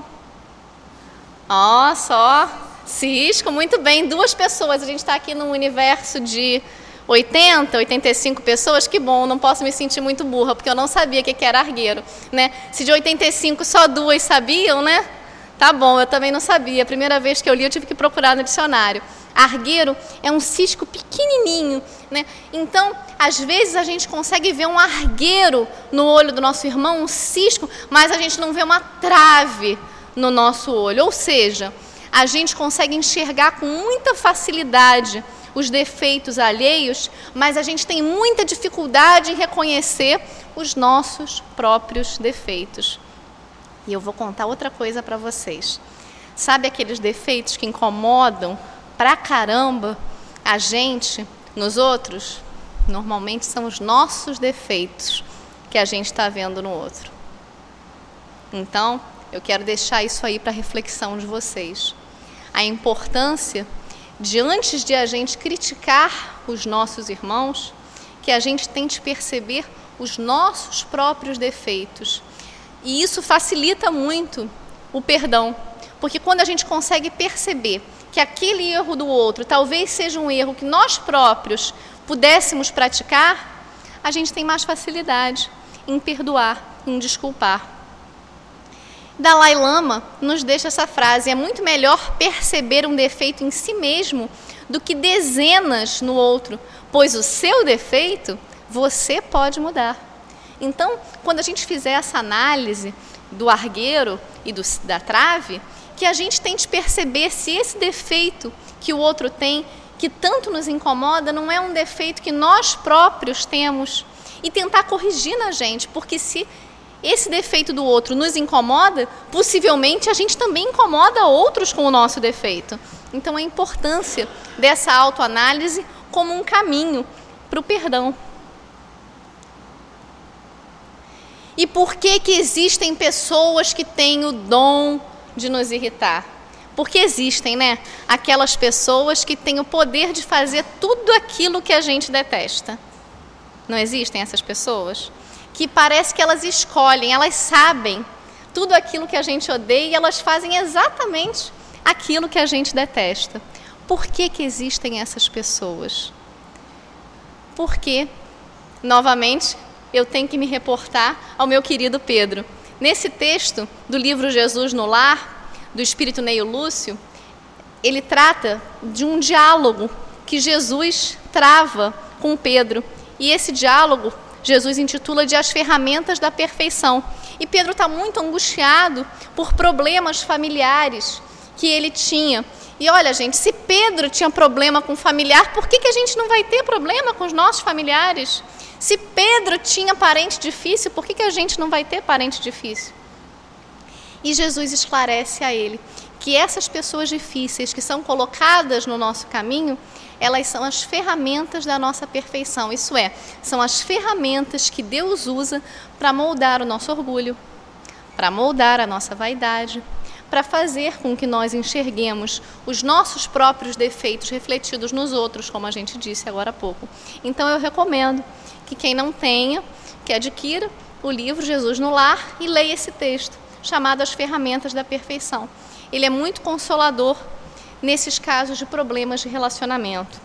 Ó, só... Cisco, muito bem, duas pessoas. A gente está aqui num universo de oitenta, oitenta e cinco pessoas. Que bom, não posso me sentir muito burra, porque eu não sabia o que era argueiro, né? Se de oitenta e cinco só duas sabiam, né? Tá bom, eu também não sabia. A primeira vez que eu li, eu tive que procurar no dicionário. Argueiro é um cisco pequenininho, né? Então, às vezes a gente consegue ver um argueiro no olho do nosso irmão, um cisco, mas a gente não vê uma trave no nosso olho. Ou seja, a gente consegue enxergar com muita facilidade os defeitos alheios, mas a gente tem muita dificuldade em reconhecer os nossos próprios defeitos. E eu vou contar outra coisa para vocês. Sabe aqueles defeitos que incomodam pra caramba a gente nos outros? Normalmente são os nossos defeitos que a gente está vendo no outro. Então, eu quero deixar isso aí para reflexão de vocês. A importância de, antes de a gente criticar os nossos irmãos, que a gente tente perceber os nossos próprios defeitos. E isso facilita muito o perdão, porque quando a gente consegue perceber que aquele erro do outro talvez seja um erro que nós próprios pudéssemos praticar, a gente tem mais facilidade em perdoar, em desculpar. Dalai Lama nos deixa essa frase: é muito melhor perceber um defeito em si mesmo do que dezenas no outro, pois o seu defeito você pode mudar. Então, quando a gente fizer essa análise do argueiro e do, da trave, que a gente tente perceber se esse defeito que o outro tem, que tanto nos incomoda, não é um defeito que nós próprios temos, e tentar corrigir na gente, porque se esse defeito do outro nos incomoda, possivelmente a gente também incomoda outros com o nosso defeito. Então, a importância dessa autoanálise como um caminho para o perdão. E por que que existem pessoas que têm o dom de nos irritar? Porque existem, né? Aquelas pessoas que têm o poder de fazer tudo aquilo que a gente detesta. Não existem essas pessoas? Que parece que elas escolhem, elas sabem tudo aquilo que a gente odeia e elas fazem exatamente aquilo que a gente detesta. Por que que existem essas pessoas? Porque novamente, eu tenho que me reportar ao meu querido Pedro. Nesse texto do livro Jesus no Lar, do Espírito Neio Lúcio, ele trata de um diálogo que Jesus trava com Pedro. E esse diálogo, Jesus intitula de As Ferramentas da Perfeição. E Pedro está muito angustiado por problemas familiares que ele tinha. E olha, gente, se Pedro tinha problema com familiar, por que, que a gente não vai ter problema com os nossos familiares? Se Pedro tinha parente difícil, por que, que a gente não vai ter parente difícil? E Jesus esclarece a ele que essas pessoas difíceis que são colocadas no nosso caminho, elas são as ferramentas da nossa perfeição. Isso é, são as ferramentas que Deus usa para moldar o nosso orgulho, para moldar a nossa vaidade, para fazer com que nós enxerguemos os nossos próprios defeitos refletidos nos outros, como a gente disse agora há pouco. Então eu recomendo que quem não tenha, que adquira o livro Jesus no Lar e leia esse texto, chamado As Ferramentas da Perfeição. Ele é muito consolador nesses casos de problemas de relacionamento.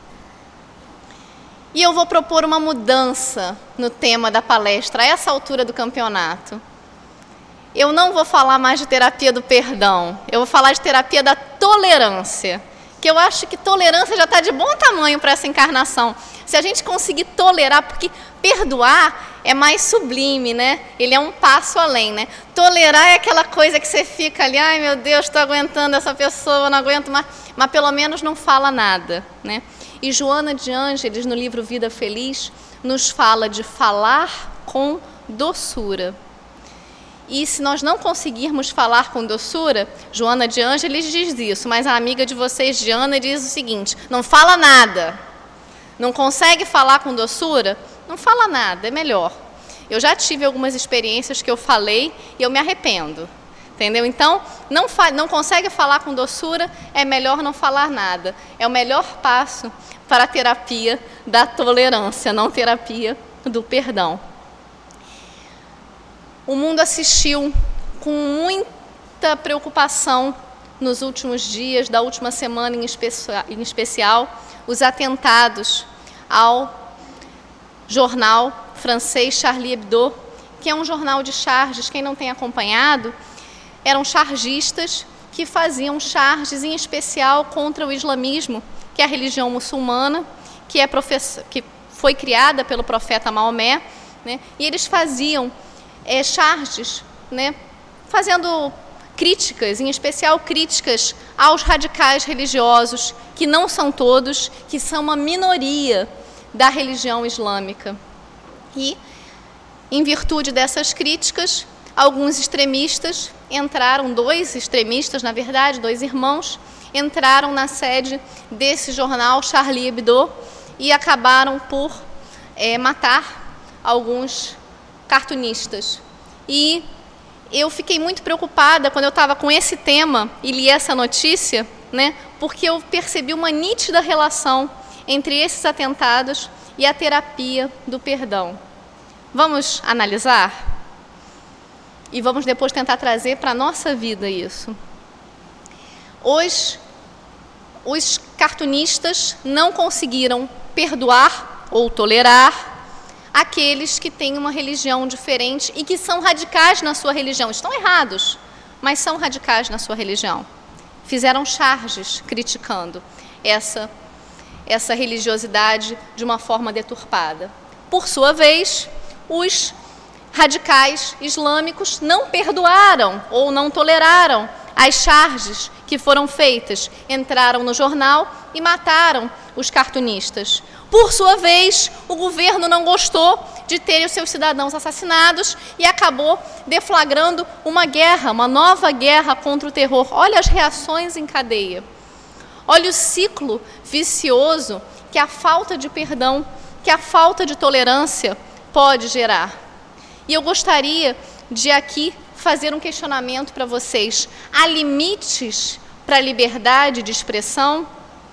E eu vou propor uma mudança no tema da palestra, a essa altura do campeonato. Eu não vou falar mais de terapia do perdão, eu vou falar de terapia da tolerância, que eu acho que tolerância já está de bom tamanho para essa encarnação. Se a gente conseguir tolerar, porque perdoar é mais sublime, né? Ele é um passo além, né? Tolerar é aquela coisa que você fica ali, ai meu Deus, estou aguentando essa pessoa, não aguento mais, mas pelo menos não fala nada, né? E Joana de Ângeles, no livro Vida Feliz, nos fala de falar com doçura. E se nós não conseguirmos falar com doçura, Joana de Ângeles diz isso, mas a amiga de vocês, Diana, diz o seguinte: não fala nada. Não consegue falar com doçura? Não fala nada, é melhor. Eu já tive algumas experiências que eu falei e eu me arrependo, entendeu? Então, não, fa- não consegue falar com doçura, é melhor não falar nada. É o melhor passo para a terapia da tolerância, não terapia do perdão. O mundo assistiu com muita preocupação nos últimos dias, da última semana em, espe- em especial, os atentados ao jornal francês Charlie Hebdo, que é um jornal de charges. Quem não tem acompanhado, eram chargistas que faziam charges em especial contra o islamismo, que é a religião muçulmana, que, é profess... que foi criada pelo profeta Maomé, né? E eles faziam é, charges, né? Fazendo críticas, em especial críticas aos radicais religiosos, que não são todos, que são uma minoria da religião islâmica. E, em virtude dessas críticas, alguns extremistas entraram, dois extremistas, na verdade, dois irmãos, entraram na sede desse jornal Charlie Hebdo e acabaram por é, matar alguns cartunistas. E eu fiquei muito preocupada quando eu estava com esse tema e li essa notícia, né, porque eu percebi uma nítida relação entre esses atentados e a terapia do perdão. Vamos analisar? E vamos depois tentar trazer para a nossa vida isso. Os, os cartunistas não conseguiram perdoar ou tolerar aqueles que têm uma religião diferente e que são radicais na sua religião. Estão errados, mas são radicais na sua religião. Fizeram charges criticando essa, essa religiosidade de uma forma deturpada. Por sua vez, os radicais islâmicos não perdoaram ou não toleraram as charges que foram feitas. Entraram no jornal e mataram os cartunistas. Por sua vez, o governo não gostou de ter os seus cidadãos assassinados e acabou deflagrando uma guerra, uma nova guerra contra o terror. Olha as reações em cadeia. Olha o ciclo vicioso que a falta de perdão, que a falta de tolerância pode gerar. E eu gostaria de aqui fazer um questionamento para vocês. Há limites para a liberdade de expressão?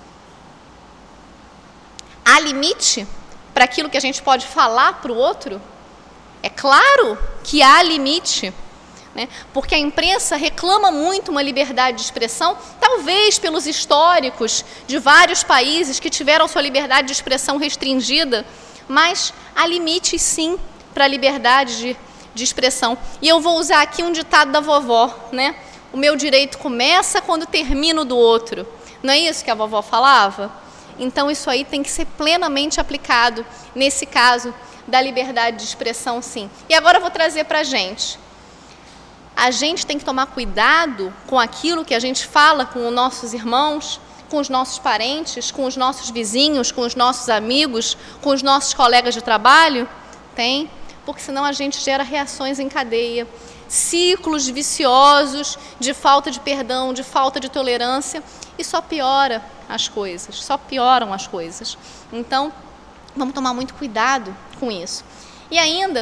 Há limite para aquilo que a gente pode falar para o outro? É claro que há limite, né? Porque a imprensa reclama muito uma liberdade de expressão, talvez pelos históricos de vários países que tiveram sua liberdade de expressão restringida mas há limites sim para a liberdade de, de expressão. E eu vou usar aqui um ditado da vovó, né? O meu direito começa quando termina o do outro. Não é isso que a vovó falava? Então isso aí tem que ser plenamente aplicado nesse caso da liberdade de expressão, sim. E agora eu vou trazer para a gente. A gente tem que tomar cuidado com aquilo que a gente fala com os nossos irmãos, com os nossos parentes, com os nossos vizinhos, com os nossos amigos, com os nossos colegas de trabalho? Tem, porque senão a gente gera reações em cadeia, ciclos viciosos de falta de perdão, de falta de tolerância, e só piora as coisas, só pioram as coisas. Então, vamos tomar muito cuidado com isso. E ainda,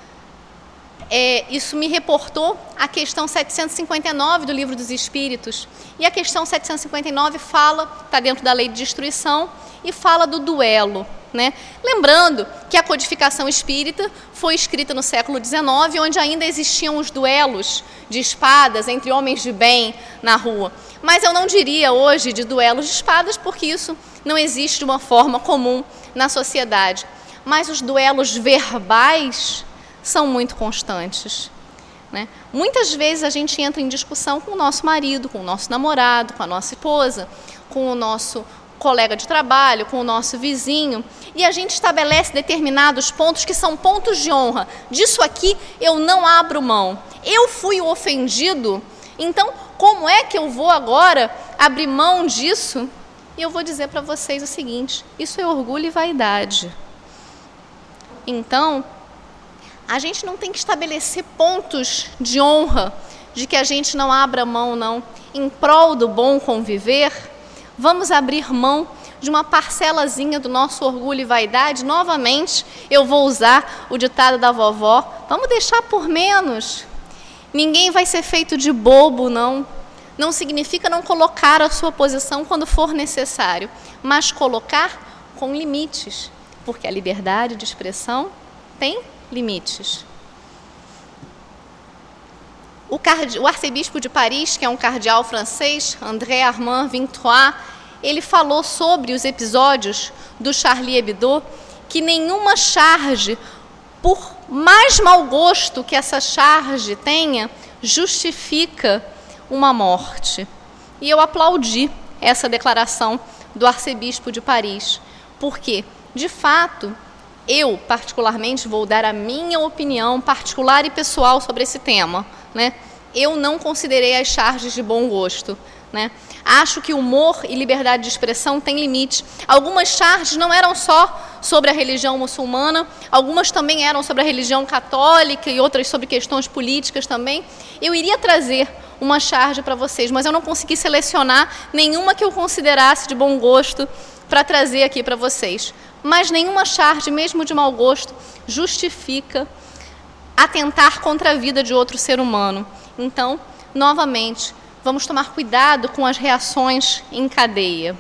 é, isso me reportou a questão setecentos e cinquenta e nove do Livro dos Espíritos. E a questão setecentos e cinquenta e nove fala, está dentro da lei de destruição, e fala do duelo, né? Lembrando que a codificação espírita foi escrita no século dezenove, onde ainda existiam os duelos de espadas entre homens de bem na rua. Mas eu não diria hoje de duelos de espadas, porque isso não existe de uma forma comum na sociedade. Mas os duelos verbais são muito constantes, né? Muitas vezes a gente entra em discussão com o nosso marido, com o nosso namorado, com a nossa esposa, com o nosso colega de trabalho, com o nosso vizinho, e a gente estabelece determinados pontos que são pontos de honra. Disso aqui eu não abro mão. Eu fui o ofendido, então como é que eu vou agora abrir mão disso? E eu vou dizer para vocês o seguinte: isso é orgulho e vaidade. Então, a gente não tem que estabelecer pontos de honra, de que a gente não abra mão, não. Em prol do bom conviver, vamos abrir mão de uma parcelazinha do nosso orgulho e vaidade. Novamente, eu vou usar o ditado da vovó: vamos deixar por menos. Ninguém vai ser feito de bobo, não. Não significa não colocar a sua posição quando for necessário, mas colocar com limites, porque a liberdade de expressão tem limites. O, card... o arcebispo de Paris, que é um cardeal francês, André Armand Vintroy, ele falou sobre os episódios do Charlie Hebdo, que nenhuma charge, por mais mau gosto que essa charge tenha, justifica uma morte. E eu aplaudi essa declaração do arcebispo de Paris, porque, de fato, eu, particularmente, vou dar a minha opinião particular e pessoal sobre esse tema, né? Eu não considerei as charges de bom gosto, né? Acho que humor e liberdade de expressão têm limite. Algumas charges não eram só sobre a religião muçulmana, algumas também eram sobre a religião católica e outras sobre questões políticas também. Eu iria trazer uma charge para vocês, mas eu não consegui selecionar nenhuma que eu considerasse de bom gosto para trazer aqui para vocês. Mas nenhuma charge, mesmo de mau gosto, justifica atentar contra a vida de outro ser humano. Então, novamente, vamos tomar cuidado com as reações em cadeia.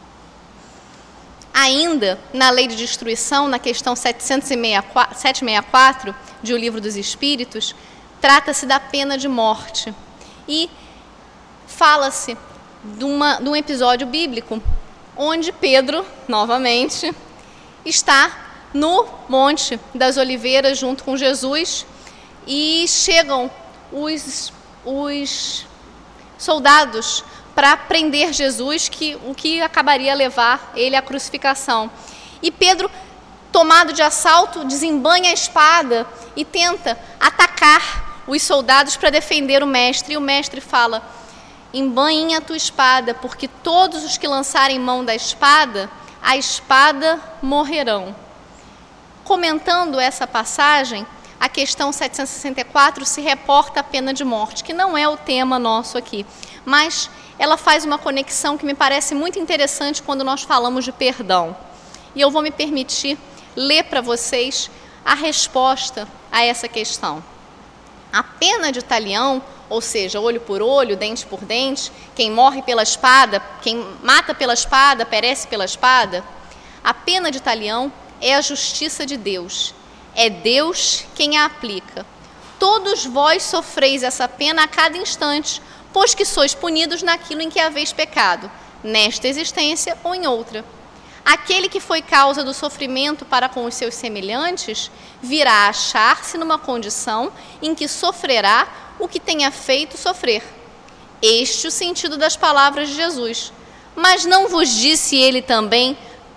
Ainda, na lei de destruição, na questão setecentos e sessenta e quatro de O Livro dos Espíritos, trata-se da pena de morte. E fala-se de, uma, de um episódio bíblico, onde Pedro, novamente, está no Monte das Oliveiras junto com Jesus, e chegam os, os soldados para prender Jesus, que, o que acabaria a levar ele à crucificação. E Pedro, tomado de assalto, desembanha a espada e tenta atacar os soldados para defender o mestre. E o mestre fala: embanhem a tua espada, porque todos os que lançarem mão da espada, a espada morrerão. Comentando essa passagem, a questão setecentos e sessenta e quatro se reporta à pena de morte, que não é o tema nosso aqui, mas ela faz uma conexão que me parece muito interessante quando nós falamos de perdão. E eu vou me permitir ler para vocês a resposta a essa questão. A pena de talião, ou seja, olho por olho, dente por dente, quem morre pela espada, quem mata pela espada, perece pela espada, a pena de talião é a justiça de Deus. É Deus quem a aplica. Todos vós sofreis essa pena a cada instante, pois que sois punidos naquilo em que haveis pecado, nesta existência ou em outra. aquele que foi causa do sofrimento para com os seus semelhantes virá achar-se numa condição em que sofrerá o que tenha feito sofrer. Este é o sentido das palavras de Jesus. Mas não vos disse ele também: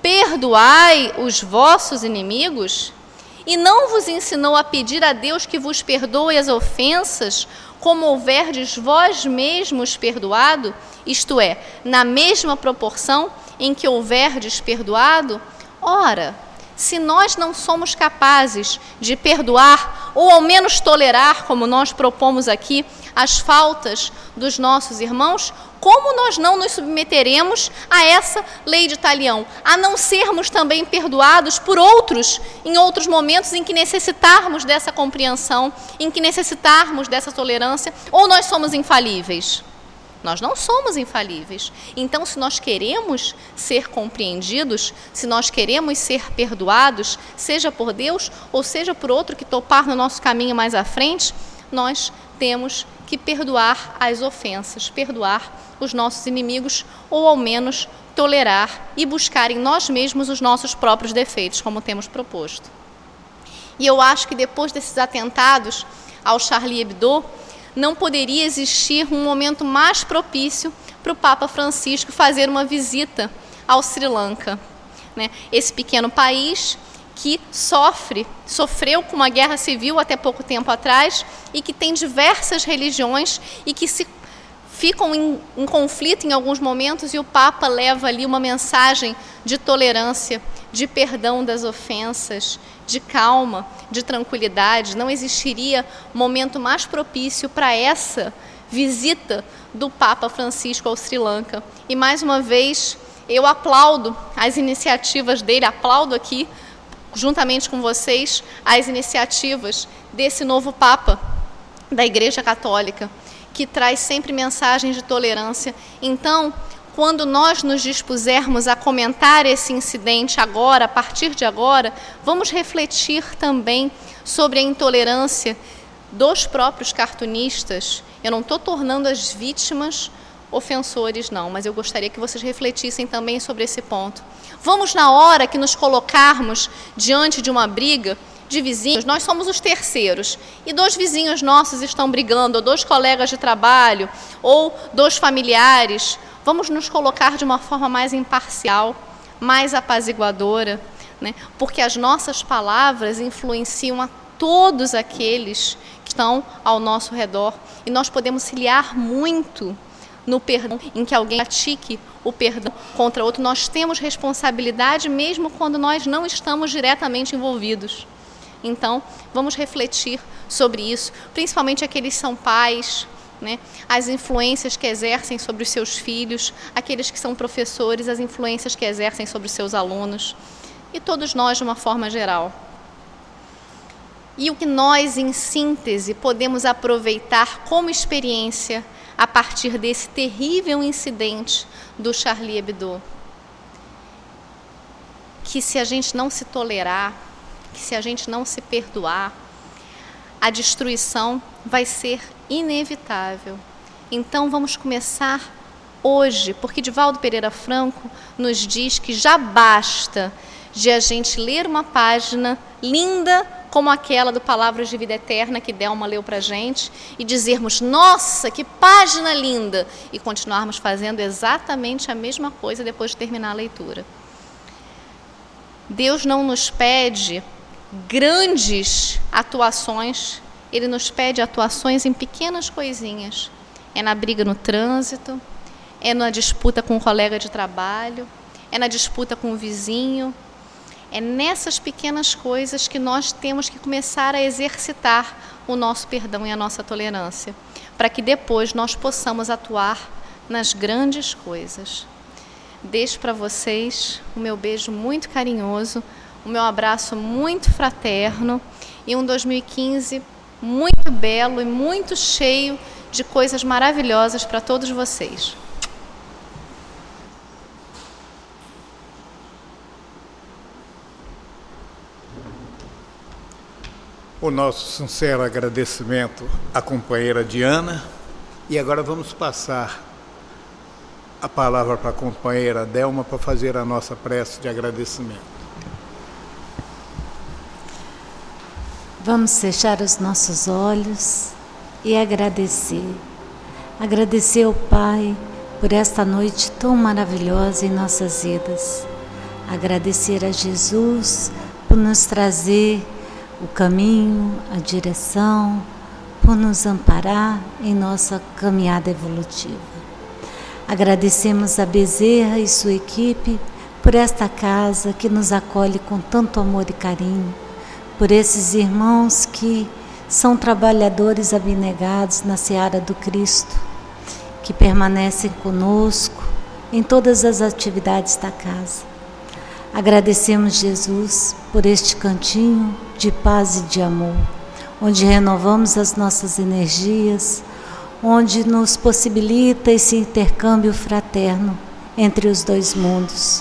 perdoai os vossos inimigos? E não vos ensinou a pedir a Deus que vos perdoe as ofensas, como houverdes vós mesmos perdoado, isto é, na mesma proporção em que houverdes perdoado? Ora, se nós não somos capazes de perdoar, ou ao menos tolerar, como nós propomos aqui, as faltas dos nossos irmãos, como nós não nos submeteremos a essa lei de talião, a não sermos também perdoados por outros em outros momentos em que necessitarmos dessa compreensão, em que necessitarmos dessa tolerância, ou nós somos infalíveis? Nós não somos infalíveis. Então, se nós queremos ser compreendidos, se nós queremos ser perdoados, seja por Deus ou seja por outro que topar no nosso caminho mais à frente, nós temos que perdoar as ofensas, perdoar os nossos inimigos, ou ao menos tolerar e buscar em nós mesmos os nossos próprios defeitos, como temos proposto. E eu acho que depois desses atentados ao Charlie Hebdo, não poderia existir um momento mais propício para o Papa Francisco fazer uma visita ao Sri Lanka, né? Esse pequeno país que sofre, sofreu com uma guerra civil até pouco tempo atrás e que tem diversas religiões e que se ficam em, em conflito em alguns momentos, e o Papa leva ali uma mensagem de tolerância, de perdão das ofensas, de calma, de tranquilidade. Não existiria momento mais propício para essa visita do Papa Francisco ao Sri Lanka. E mais uma vez eu aplaudo as iniciativas dele, aplaudo aqui, juntamente com vocês, as iniciativas desse novo Papa da Igreja Católica, que traz sempre mensagens de tolerância. Então, quando nós nos dispusermos a comentar esse incidente agora, a partir de agora, vamos refletir também sobre a intolerância dos próprios cartunistas. Eu não estou tornando as vítimas ofensores, não, mas eu gostaria que vocês refletissem também sobre esse ponto. Vamos, na hora que nos colocarmos diante de uma briga de vizinhos, nós somos os terceiros, e dois vizinhos nossos estão brigando, ou dois colegas de trabalho, ou dois familiares, vamos nos colocar de uma forma mais imparcial, mais apaziguadora, né? Porque as nossas palavras influenciam a todos aqueles que estão ao nosso redor, e nós podemos se liar muito no perdão, em que alguém pratique o perdão contra outro. Nós temos responsabilidade mesmo quando nós não estamos diretamente envolvidos. Então, vamos refletir sobre isso, principalmente aqueles que são pais, né? As influências que exercem sobre os seus filhos, aqueles que são professores, as influências que exercem sobre os seus alunos, e todos nós de uma forma geral. E o que nós, em síntese, podemos aproveitar como experiência a partir desse terrível incidente do Charlie Hebdo? Que se a gente não se tolerar, que se a gente não se perdoar, a destruição vai ser inevitável. Então vamos começar hoje, porque Divaldo Pereira Franco nos diz que já basta de a gente ler uma página linda como aquela do Palavras de Vida Eterna que Delma leu para a gente e dizermos: nossa, que página linda, e continuarmos fazendo exatamente a mesma coisa depois de terminar a leitura. Deus não nos pede grandes atuações, Ele nos pede atuações em pequenas coisinhas. É na briga no trânsito, é na disputa com o colega de trabalho, é na disputa com o vizinho. É nessas pequenas coisas que nós temos que começar a exercitar o nosso perdão e a nossa tolerância, para que depois nós possamos atuar nas grandes coisas. Deixo para vocês o meu beijo muito carinhoso, o meu abraço muito fraterno e um dois mil e quinze muito belo e muito cheio de coisas maravilhosas para todos vocês. O nosso sincero agradecimento à companheira Diana, e agora vamos passar a palavra para a companheira Delma para fazer a nossa prece de agradecimento. Vamos fechar os nossos olhos e agradecer. Agradecer ao Pai por esta noite tão maravilhosa em nossas vidas. Agradecer a Jesus por nos trazer o caminho, a direção, por nos amparar em nossa caminhada evolutiva. Agradecemos a Bezerra e sua equipe por esta casa que nos acolhe com tanto amor e carinho, por esses irmãos que são trabalhadores abnegados na seara do Cristo, que permanecem conosco em todas as atividades da casa. Agradecemos, Jesus, por este cantinho de paz e de amor, onde renovamos as nossas energias, onde nos possibilita esse intercâmbio fraterno entre os dois mundos.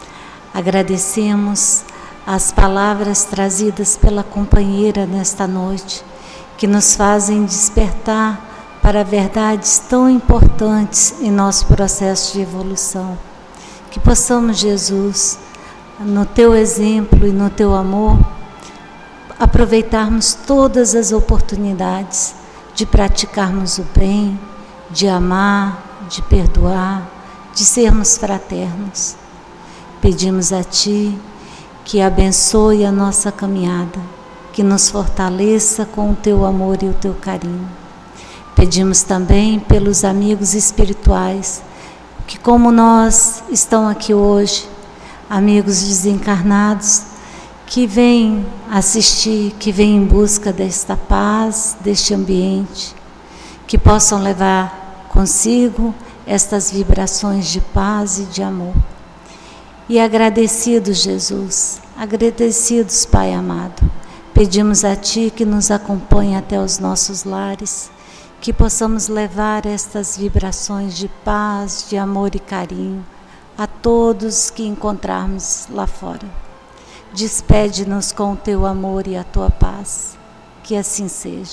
Agradecemos as palavras trazidas pela companheira nesta noite, que nos fazem despertar para verdades tão importantes em nosso processo de evolução. Que possamos, Jesus, no Teu exemplo e no Teu amor, aproveitarmos todas as oportunidades de praticarmos o bem, de amar, de perdoar, de sermos fraternos. Pedimos a Ti que abençoe a nossa caminhada, que nos fortaleça com o Teu amor e o Teu carinho. Pedimos também pelos amigos espirituais, que como nós estão aqui hoje, amigos desencarnados, que vêm assistir, que vêm em busca desta paz, deste ambiente, que possam levar consigo estas vibrações de paz e de amor. E agradecidos, Jesus, agradecidos, Pai amado, pedimos a Ti que nos acompanhe até os nossos lares, que possamos levar estas vibrações de paz, de amor e carinho a todos que encontrarmos lá fora. Despede-nos com o Teu amor e a Tua paz. Que assim seja.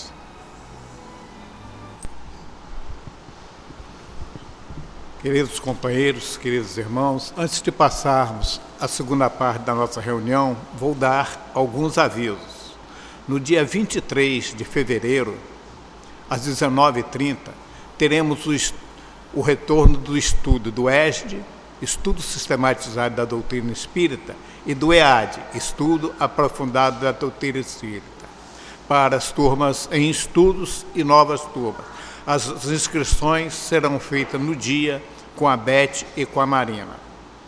Queridos companheiros, queridos irmãos, antes de passarmos a segunda parte da nossa reunião, vou dar alguns avisos. No dia vinte e três de fevereiro, às dezenove e trinta, teremos o, o retorno do estudo do E S D, Estudo Sistematizado da Doutrina Espírita, e do E A D, Estudo Aprofundado da Doutrina Espírita, para as turmas em estudos e novas turmas. As inscrições serão feitas no dia com a Beth e com a Marina.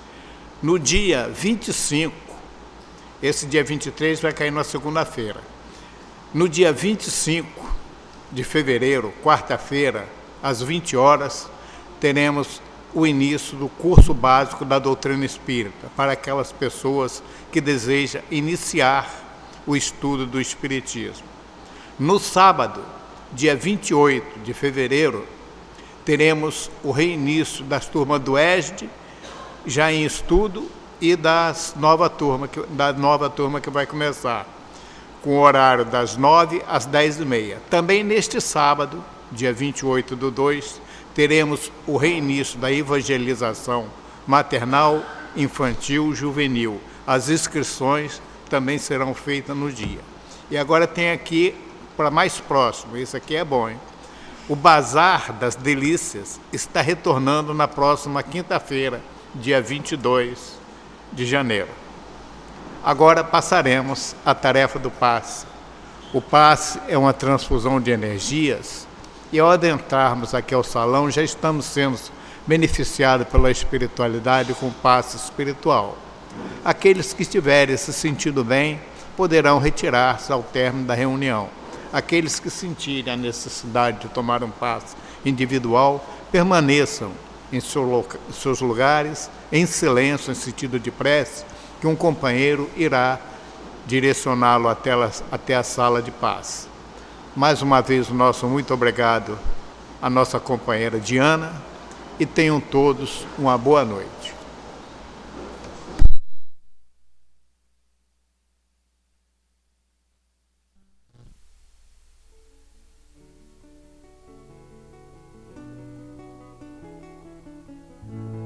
No dia vinte e cinco, esse dia vinte e três vai cair na segunda-feira. No dia vinte e cinco de fevereiro, quarta-feira, às vinte horas, teremos o início do curso básico da doutrina espírita, para aquelas pessoas que desejam iniciar o estudo do espiritismo. No sábado, dia vinte e oito de fevereiro, teremos o reinício das turmas do E S D, já em estudo, e das nova turma, da nova turma que vai começar, com o horário das nove às dez e meia. Também neste sábado, dia vinte e oito do dois, teremos o reinício da evangelização maternal, infantil, juvenil. As inscrições também serão feitas no dia. E agora tem aqui, para mais próximo, isso aqui é bom, hein? O Bazar das Delícias está retornando na próxima quinta-feira, dia vinte e dois de janeiro. Agora passaremos à tarefa do passe. O passe é uma transfusão de energias, e ao adentrarmos aqui ao salão, já estamos sendo beneficiados pela espiritualidade com passe espiritual. Aqueles que estiverem se sentindo bem, poderão retirar-se ao término da reunião. Aqueles que sentirem a necessidade de tomar um passe individual, permaneçam em seus lugares, em silêncio, em sentido de prece, que um companheiro irá direcioná-lo até, até a sala de passe. Mais uma vez, o nosso muito obrigado à nossa companheira Diana, e tenham todos uma boa noite. Mm-hmm.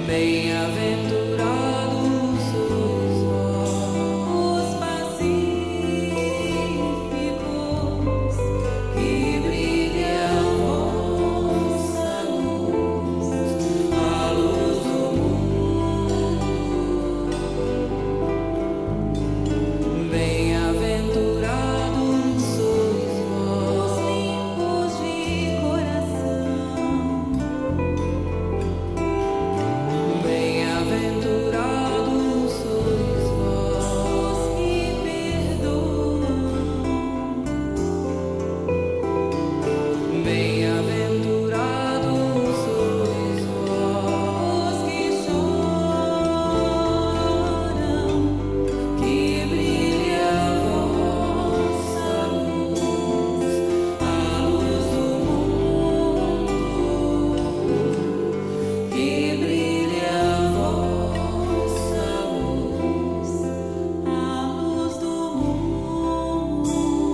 Bem-aventurados sois vós, os pacíficos, que brilhe a vossa luz, a luz do mundo. Bem-aventurados sois vós, os limpos de coração. Bem-aventurados sois vós, os que perdoam. Bem-aventurados sois vós, os que choram, que brilhe a vossa luz, a luz do mundo, que brilhe a vossa luz, a luz do mundo.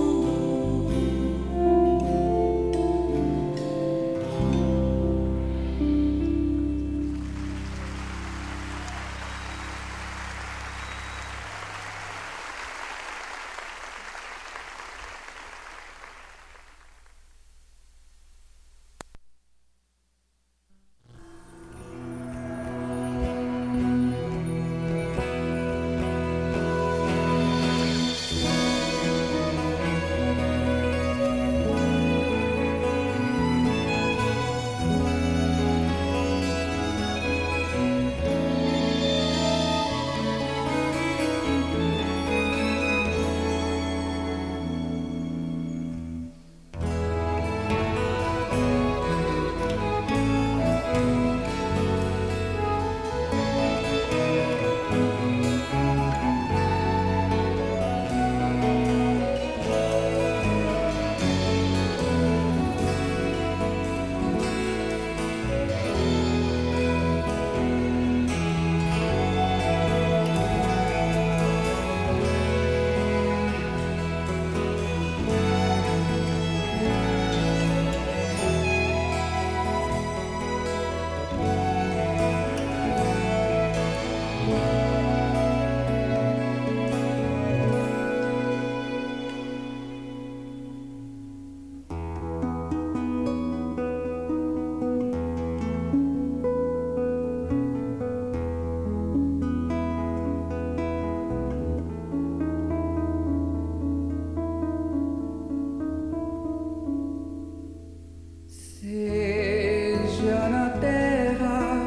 Seja na terra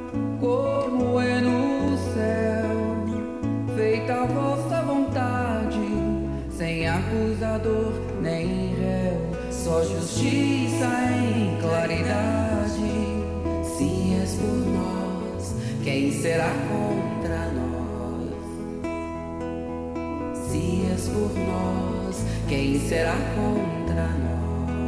como é no céu, feita a vossa vontade, sem acusador nem réu, só justiça em claridade. Se és por nós, quem será contra nós? Se és por nós, quem será contra nós?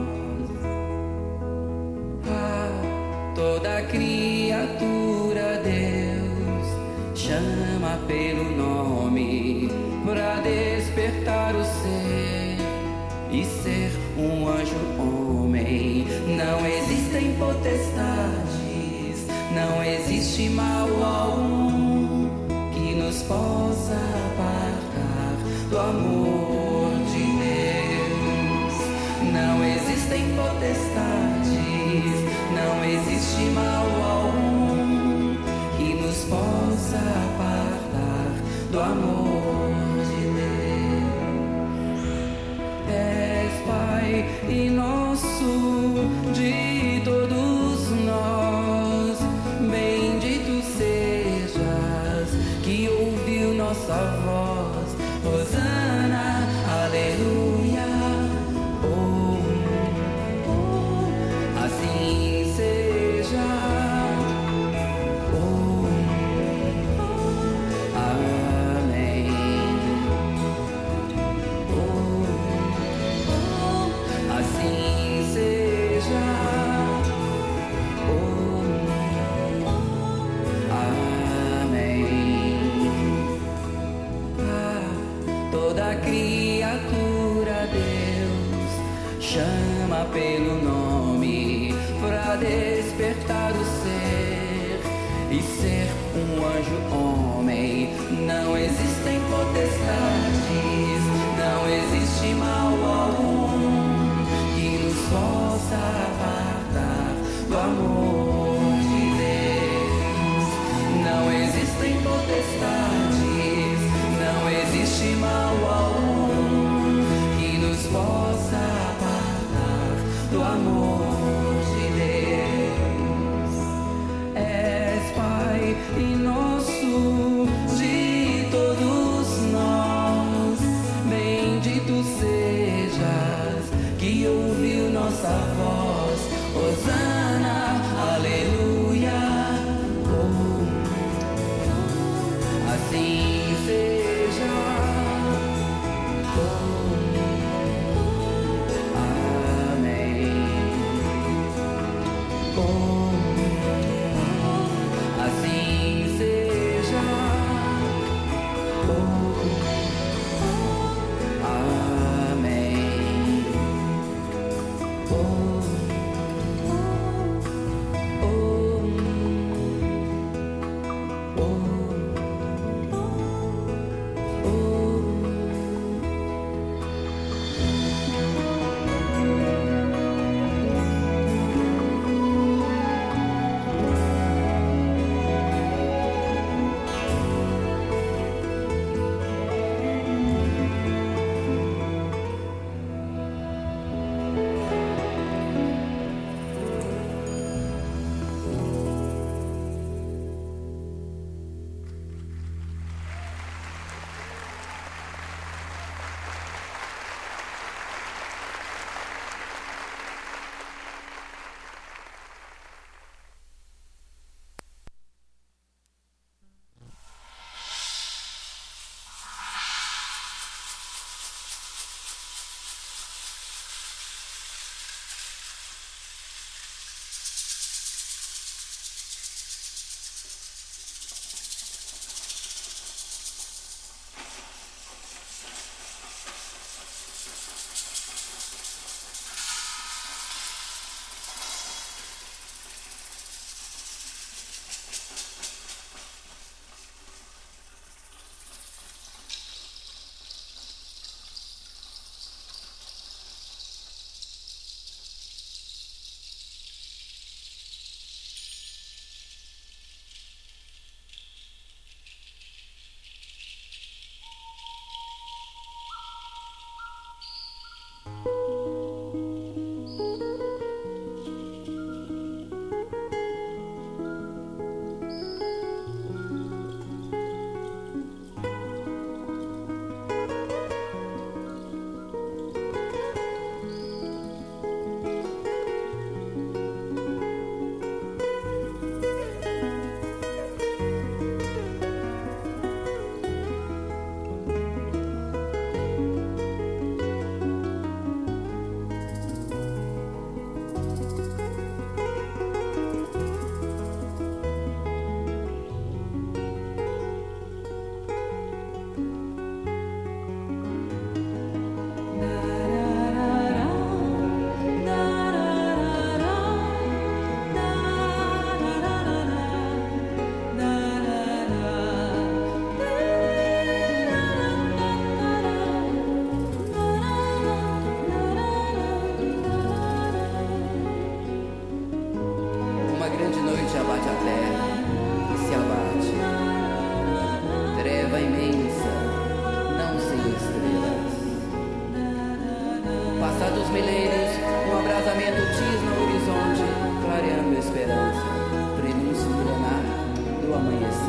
Toda criatura Deus chama pelo nome, pra despertar o ser e ser um anjo homem. Não existem potestades, não existe mal algum que nos possa apartar do amor de Deus. Não existem potestades, não existe mal algum que nos possa apartar do amor de Deus. És Pai e nosso de todos nós, bendito sejas que ouviu nossa voz. Hosana. e ser um anjo homem. Não existem potestades, não existe mal algum que nos possa apartar do amor de Deus. Não existem potestades, não existe mal algum que nos possa apartar do amor de Deus. És Pai e nosso de todos nós, bendito sejas que ouviu nossa voz. Hosana, aleluia. Oh, assim seja. Oh, amém. Oh, assim seja. Oh, amém. Oh, oh, oh, oh. Passados milênios, um abrasamento tis no horizonte, clareando a esperança, prenúncio milenar do amanhecer.